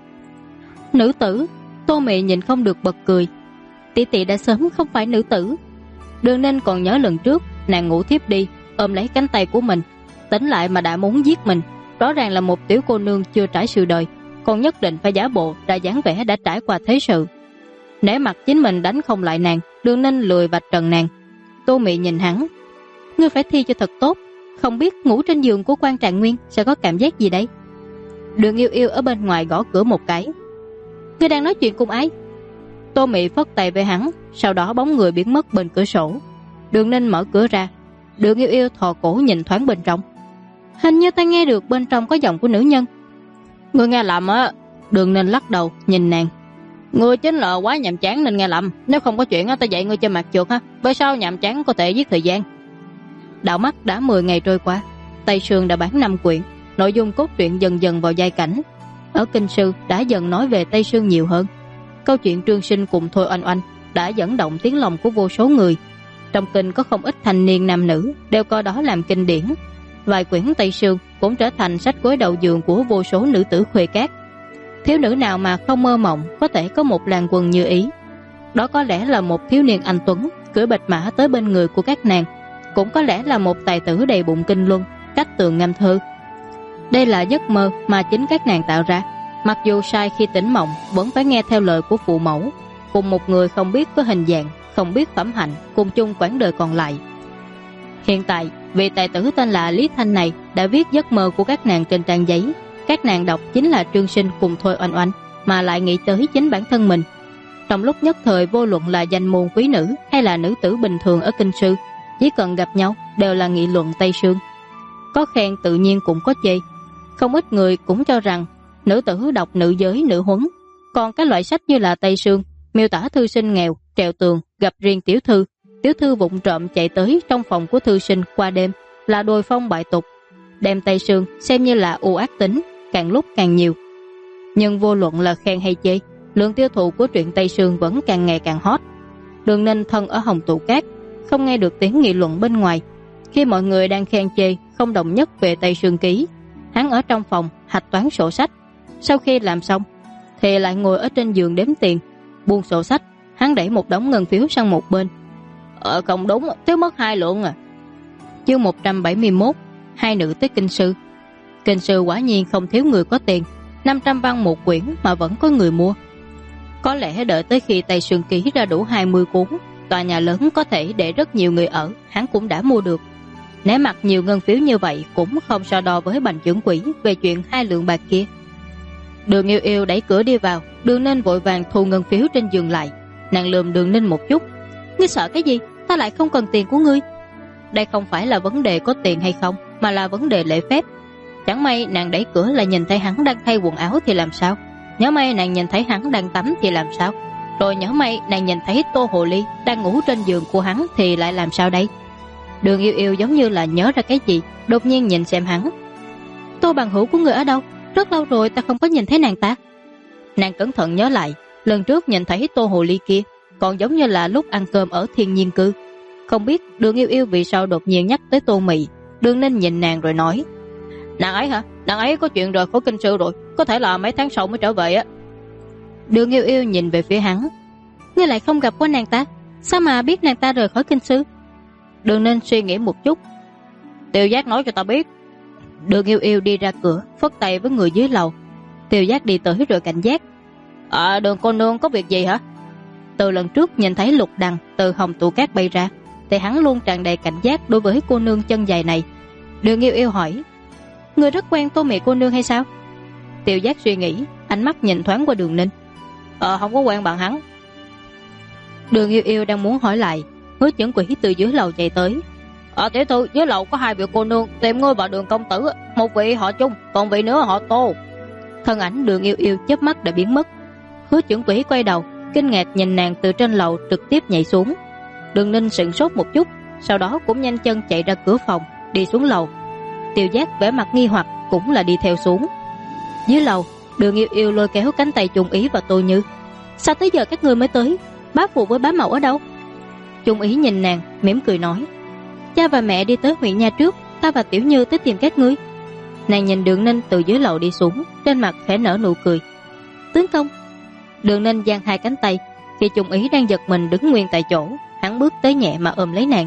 Nữ tử? Tô Mị nhìn không được bật cười: tỷ tỷ đã sớm không phải nữ tử. Đường Ninh còn nhớ lần trước nàng ngủ thiếp đi, ôm lấy cánh tay của mình, tỉnh lại mà đã muốn giết mình. Rõ ràng là một tiểu cô nương chưa trải sự đời, còn nhất định phải giả bộ ra dáng vẻ đã trải qua thế sự. Nể mặt chính mình đánh không lại nàng, Đường Ninh lười vạch trần nàng. Tô Mị nhìn hắn: ngươi phải thi cho thật tốt, không biết ngủ trên giường của Quan Trạng Nguyên sẽ có cảm giác gì đấy. Đường Yêu Yêu ở bên ngoài gõ cửa một cái: ngươi đang nói chuyện cùng ai? Tô Mị phất tay với hắn, sau đó bóng người biến mất bên cửa sổ. Đường Ninh mở cửa ra. Đường Yêu Yêu thò cổ nhìn thoáng bên trong. Hình như ta nghe được bên trong có giọng của nữ nhân. Ngươi nghe lầm á. Đường Ninh lắc đầu nhìn nàng. Ngươi chính là quá nhàm chán nên nghe lầm. Nếu không có chuyện á, ta dạy ngươi chơi mặt trượt ha. Bởi sao nhàm chán có thể giết thời gian. Đảo mắt đã 10 ngày trôi qua. Tây Sương đã bán 5 quyển. Nội dung cốt truyện dần dần vào giai cảnh. Ở kinh sư đã dần nói về Tây Sương nhiều hơn. Câu chuyện Trương Sinh cùng Thôi Oanh Oanh đã dẫn động tiếng lòng của vô số người. Trong kinh có không ít thanh niên nam nữ đều coi đó làm kinh điển. Vài quyển Tây Sương cũng trở thành sách gối đầu giường của vô số nữ tử khuê cát. Thiếu nữ nào mà không mơ mộng có thể có một làng quần như ý. Đó có lẽ là một thiếu niên anh tuấn cưỡi bạch mã tới bên người của các nàng, cũng có lẽ là một tài tử đầy bụng kinh luân, cách tường ngâm thơ. Đây là giấc mơ mà chính các nàng tạo ra. Mặc dù sai khi tỉnh mộng vẫn phải nghe theo lời của phụ mẫu, cùng một người không biết có hình dạng, không biết phẩm hạnh, cùng chung quãng đời còn lại. Hiện tại vị tài tử tên là Lý Thanh này đã viết giấc mơ của các nàng trên trang giấy. Các nàng đọc chính là Trương Sinh cùng Thôi Oanh Oanh, mà lại nghĩ tới chính bản thân mình. Trong lúc nhất thời, vô luận là danh môn quý nữ hay là nữ tử bình thường ở kinh sư, chỉ cần gặp nhau đều là nghị luận Tây Sương. Có khen tự nhiên cũng có chê. Không ít người cũng cho rằng nữ tử đọc nữ giới nữ huấn. Còn cái loại sách như là Tây Sương miêu tả thư sinh nghèo trèo tường gặp riêng tiểu thư vụng trộm chạy tới trong phòng của thư sinh qua đêm là đồi phong bại tục, đem Tây Sương xem như là u ác tính, càng lúc càng nhiều. Nhưng vô luận là khen hay chê, lượng tiêu thụ của truyện Tây Sương vẫn càng ngày càng hot. Đường Ninh thân ở Hồng Tụ Cát, không nghe được tiếng nghị luận bên ngoài. Khi mọi người đang khen chê không đồng nhất về Tây Sương ký, hắn ở trong phòng hạch toán sổ sách. Sau khi làm xong thì lại ngồi ở trên giường đếm tiền. Buông sổ sách, hắn đẩy một đống ngân phiếu sang một bên. Không đúng, thiếu mất 2 lượng à. Chương 171, hai nữ tới kinh sư. Kinh sư quả nhiên không thiếu người có tiền, 500 văn một quyển mà vẫn có người mua. Có lẽ đợi tới khi Tây Sương ký ra đủ 20 cuốn, tòa nhà lớn có thể để rất nhiều người ở, hắn cũng đã mua được. Nể mặt nhiều ngân phiếu như vậy cũng không so đo với Bành trưởng quỹ về chuyện 2 lượng bạc kia. Đường Yêu Yêu đẩy cửa đi vào. Đường Ninh vội vàng thu ngân phiếu trên giường lại. Nàng lườm Đường Ninh một chút. Ngươi sợ cái gì? Ta lại không cần tiền của ngươi. Đây không phải là vấn đề có tiền hay không, mà là vấn đề lễ phép. Chẳng may nàng đẩy cửa là nhìn thấy hắn đang thay quần áo thì làm sao? Nhớ may nàng nhìn thấy hắn đang tắm thì làm sao? Rồi nhớ may nàng nhìn thấy Tô Hồ Ly đang ngủ trên giường của hắn thì lại làm sao đây? Đường Yêu Yêu giống như là nhớ ra cái gì, đột nhiên nhìn xem hắn. Tô bằng hữu của người ở đâu? Rất lâu rồi ta không có nhìn thấy nàng ta. Nàng cẩn thận nhớ lại, lần trước nhìn thấy Tô Hồ Ly kia còn giống như là lúc ăn cơm ở Thiên Nhiên Cư. Không biết Đường Yêu Yêu vì sao đột nhiên nhắc tới Tô Mị. Đường Ninh nhìn nàng rồi nói, nàng ấy hả? Nàng ấy có chuyện rời khỏi kinh sư rồi, có thể là mấy tháng sau mới trở về á. Đường Yêu Yêu nhìn về phía hắn. Ngươi lại không gặp qua nàng ta, sao mà biết nàng ta rời khỏi kinh sư? Đường Ninh suy nghĩ một chút. Tiêu Giác nói cho ta biết. Đường Yêu Yêu đi ra cửa, phất tay với người dưới lầu. Tiêu Giác đi tới rồi cảnh giác. Đường cô nương có việc gì hả? Từ lần trước nhìn thấy Lục Đằng từ Hồng Tụ Cát bay ra thì hắn luôn tràn đầy cảnh giác đối với cô nương chân dài này. Đường Yêu Yêu hỏi, người rất quen Tô Mị cô nương hay sao? Tiêu Giác suy nghĩ, ánh mắt nhìn thoáng qua Đường Ninh. Không có quen bạn hắn. Đường Yêu Yêu đang muốn hỏi lại, Hứa Chưởng Quỷ từ dưới lầu chạy tới. Tiểu thư, dưới lầu có 2 vị cô nương tìm ngươi và Đường công tử, một vị họ Chung, còn vị nữa họ Tô. Thân ảnh Đường Yêu Yêu chớp mắt đã biến mất. Hứa Chưởng Quỷ quay đầu, kinh ngạc nhìn nàng từ trên lầu trực tiếp nhảy xuống. Đường Ninh sững sốt một chút, sau đó cũng nhanh chân chạy ra cửa phòng, đi xuống lầu. Tiêu Giác vẻ mặt nghi hoặc cũng là đi theo xuống. Dưới lầu, Đường Yêu Yêu lôi kéo cánh tay Trung Ý và Tô Như. Sao tới giờ các ngươi mới tới? Bá phụ với bá mẫu ở đâu? Trung Ý nhìn nàng mỉm cười nói, cha và mẹ đi tới huyện nha trước, ta và Tiểu Như tới tìm các ngươi. Nàng nhìn Đường Ninh từ dưới lầu đi xuống, trên mặt khẽ nở nụ cười. Tướng công. Đường Ninh giang 2 cánh tay. Khi Trung Ý đang giật mình đứng nguyên tại chỗ, hắn bước tới nhẹ mà ôm lấy nàng.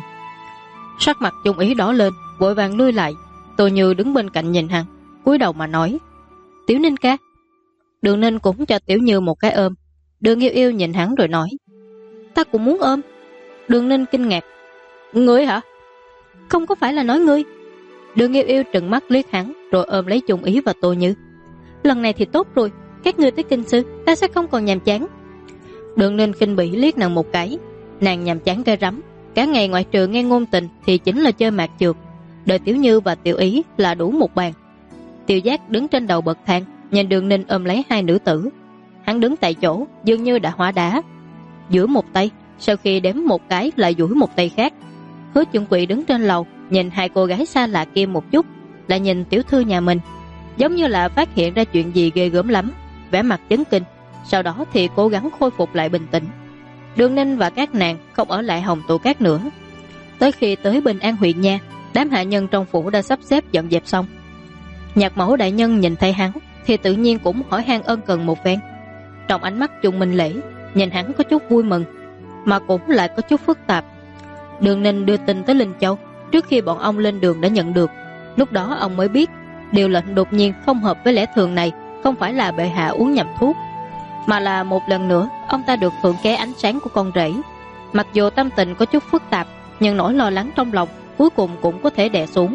Sắc mặt Trung Ý đỏ lên, vội vàng lui lại. Tô Như đứng bên cạnh nhìn hắn, cúi đầu mà nói, Tiểu Ninh ca. Đường Ninh cũng cho Tiểu Như một cái ôm. Đường Yêu Yêu nhìn hắn rồi nói, ta cũng muốn ôm. Đường Ninh kinh ngạc, ngươi hả? Không có phải là nói ngươi. Đường Yêu Yêu trừng mắt liếc hắn, rồi ôm lấy Trung Ý và Tô Như. Lần này thì tốt rồi, các ngươi tới kinh sư, ta sẽ không còn nhàm chán. Đường Ninh khinh bỉ liếc nàng một cái. Nàng nhằm chán cái rắm, cả ngày ngoại trừ nghe ngôn tình thì chính là chơi mạc trượt. Đời Tiểu Như và Tiểu Ý là đủ một bàn. Tiểu Giác đứng trên đầu bậc thang, nhìn Đường Ninh ôm lấy hai nữ tử. Hắn đứng tại chỗ dường như đã hóa đá, duỗi một tay, sau khi đếm một cái lại duỗi một tay khác. Hứa Chuẩn Quỷ đứng trên lầu, nhìn hai cô gái xa lạ kia một chút, lại nhìn tiểu thư nhà mình, giống như là phát hiện ra chuyện gì ghê gớm lắm, vẻ mặt chấn kinh. Sau đó thì cố gắng khôi phục lại bình tĩnh. Đường Ninh và các nàng không ở lại Hồng Tụ Cát nữa. Tới khi tới Bình An huyện nha, đám hạ nhân trong phủ đã sắp xếp dọn dẹp xong. Nhạc mẫu đại nhân nhìn thấy hắn thì tự nhiên cũng hỏi han ân cần một phen. Trong ánh mắt Trung Minh Lễ nhìn hắn có chút vui mừng, mà cũng lại có chút phức tạp. Đường Ninh đưa tin tới Linh Châu trước khi bọn ông lên đường đã nhận được. Lúc đó ông mới biết điều lệnh đột nhiên không hợp với lẽ thường này không phải là bệ hạ uống nhầm thuốc, mà là một lần nữa ông ta được hưởng ké ánh sáng của con rể. Mặc dù tâm tình có chút phức tạp, nhưng nỗi lo lắng trong lòng cuối cùng cũng có thể đè xuống.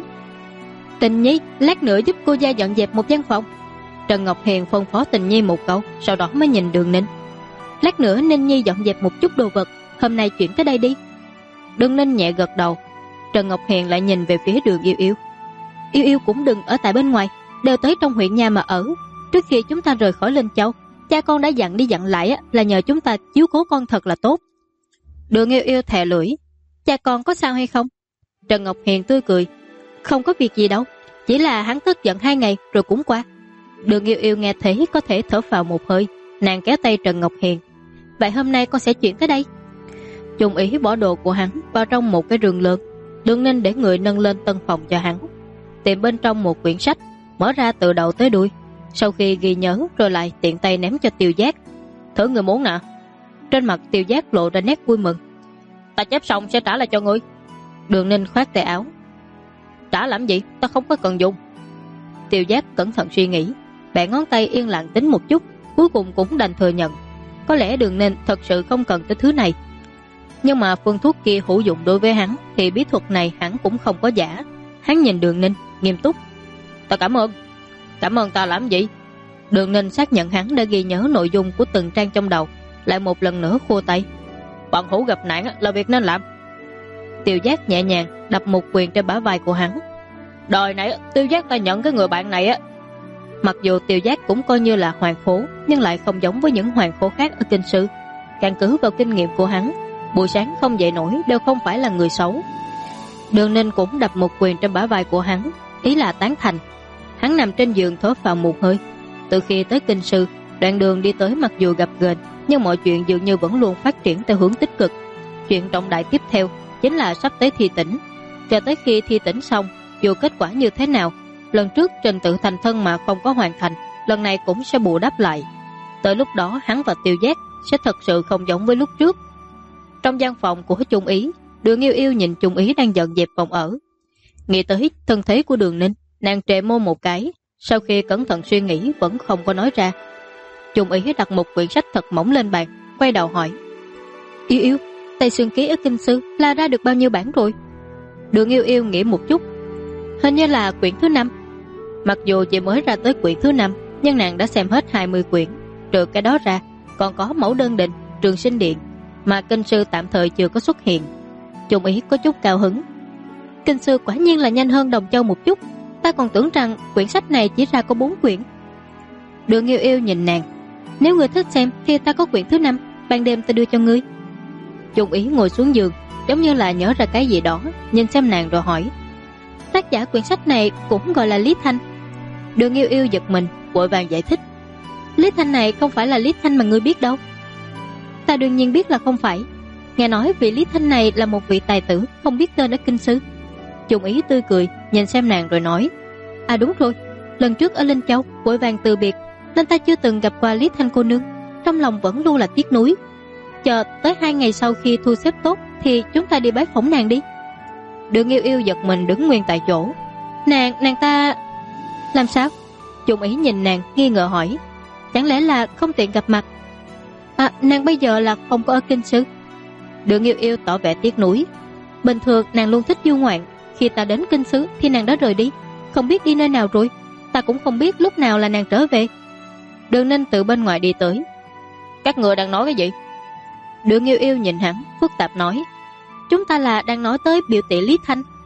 Tình Nhi, lát nữa giúp cô gia dọn dẹp một gian phòng. Trần Ngọc Hiền phân phó Tình Nhi một câu, sau đó mới nhìn Đường Ninh. Lát nữa Ninh Nhi dọn dẹp một chút đồ vật, hôm nay chuyển tới đây đi. Đường Ninh nhẹ gật đầu. Trần Ngọc Hiền lại nhìn về phía Đường Yêu Yêu. Yêu Yêu cũng đừng ở tại bên ngoài, đều tới trong huyện nhà mà ở. Trước khi chúng ta rời khỏi Linh Châu, cha con đã dặn đi dặn lại là nhờ chúng ta chiếu cố con thật là tốt. Đường Yêu Yêu thè lưỡi. Cha con có sao hay không? Trần Ngọc Hiền tươi cười. Không có việc gì đâu, chỉ là hắn tức giận 2 ngày rồi cũng qua. Đường Yêu Yêu nghe thấy có thể thở phào một hơi, nàng kéo tay Trần Ngọc Hiền. Vậy hôm nay con sẽ chuyển tới đây. Trung Ý bỏ đồ của hắn vào trong một cái rừng lớn. Đường Ninh để người nâng lên tân phòng cho hắn, tìm bên trong một quyển sách, mở ra từ đầu tới đuôi. Sau khi ghi nhớ rồi lại tiện tay ném cho Tiêu Giác. Thử người muốn nè. Trên mặt Tiêu Giác lộ ra nét vui mừng. Ta chép xong sẽ trả lại cho ngươi. Đường Ninh khoát tay áo. Trả làm gì, ta không có cần dùng. Tiêu Giác cẩn thận suy nghĩ, bẻ ngón tay yên lặng tính một chút, cuối cùng cũng đành thừa nhận. Có lẽ Đường Ninh thật sự không cần tới thứ này, nhưng mà phương thuốc kia hữu dụng đối với hắn thì bí thuật này hắn cũng không có giả. Hắn nhìn Đường Ninh nghiêm túc. Ta cảm ơn. Cảm ơn ta làm gì? Đường Ninh xác nhận hắn đã ghi nhớ nội dung của từng trang trong đầu, lại một lần nữa khua tay. Bọn hữu gặp nạn là việc nên làm. Tiêu Giác nhẹ nhàng đập một quyền trên bả vai của hắn. Đời này Tiêu Giác ta nhận cái người bạn này á. Mặc dù Tiêu Giác cũng coi như là hoàng phố, nhưng lại không giống với những hoàng phố khác ở kinh sư. Căn cứ vào kinh nghiệm của hắn, buổi sáng không dậy nổi đều không phải là người xấu. Đường Ninh cũng đập một quyền trên bả vai của hắn, ý là tán thành. Hắn nằm trên giường thở phào một hơi. Từ khi tới kinh sư, đoạn đường đi tới mặc dù gặp ghềnh, nhưng mọi chuyện dường như vẫn luôn phát triển theo hướng tích cực. Chuyện trọng đại tiếp theo chính là sắp tới thi tỉnh. Cho tới khi thi tỉnh xong, dù kết quả như thế nào, lần trước trình tự thành thân mà không có hoàn thành, lần này cũng sẽ bù đắp lại. Tới lúc đó hắn và Tiêu Giác sẽ thật sự không giống với lúc trước. Trong gian phòng của Trung Ý, Đường Yêu Yêu nhìn Trung Ý đang dọn dẹp phòng ở. Nghĩ tới thân thế của Đường Ninh, nàng trệ môi một cái, sau khi cẩn thận suy nghĩ vẫn không có nói ra. Trung Ý đặt một quyển sách thật mỏng lên bàn, quay đầu hỏi. Yêu Yêu, Tây Xương Ký ở kinh sư là ra được bao nhiêu bản rồi? Đường Yêu Yêu nghĩ một chút. Hình như là quyển thứ 5. Mặc dù chỉ mới ra tới quyển thứ 5, nhưng nàng đã xem hết 20 quyển. Trừ cái đó ra, còn có Mẫu Đơn Định, Trường Sinh Điện, mà kinh sư tạm thời chưa có xuất hiện. Trung Ý có chút cao hứng. Kinh sư quả nhiên là nhanh hơn Đồng Châu một chút. Ta còn tưởng rằng quyển sách này chỉ ra có 4 quyển. Đường Yêu Yêu nhìn nàng. Nếu ngươi thích xem thì ta có quyển thứ 5, ban đêm ta đưa cho ngươi. Trung Ý ngồi xuống giường, giống như là nhớ ra cái gì đó, nhìn xem nàng rồi hỏi. Tác giả quyển sách này cũng gọi là Lý Thanh. Đường Yêu Yêu giật mình, vội vàng giải thích. Lý Thanh này không phải là Lý Thanh mà ngươi biết đâu. Ta đương nhiên biết là không phải. Nghe nói vị Lý Thanh này là một vị tài tử không biết tên ở kinh sư. Trung Ý tươi cười, nhìn xem nàng rồi nói. À đúng rồi, lần trước ở Linh Châu vội vàng từ biệt, nên ta chưa từng gặp qua Lý Thanh cô nương, trong lòng vẫn luôn là tiếc nuối. Chờ tới 2 ngày sau khi thu xếp tốt thì chúng ta đi bái phỏng nàng đi. Đường Yêu Yêu giật mình đứng nguyên tại chỗ. Nàng ta... Làm sao? Trung Ý nhìn nàng nghi ngờ hỏi. Chẳng lẽ là không tiện gặp mặt? À, nàng bây giờ là không có ở kinh sư. Đường Yêu Yêu tỏ vẻ tiếc nuối. Bình thường nàng luôn thích du ngoạn, khi ta đến kinh sư thì nàng đã rời đi, không biết đi nơi nào rồi. Ta cũng không biết lúc nào là nàng trở về. Đường Ninh từ bên ngoài đi tới. Các người đang nói cái gì? Đường Yêu Yêu nhìn hắn, phức tạp nói, chúng ta là đang nói tới biểu tỷ Lý Thanh.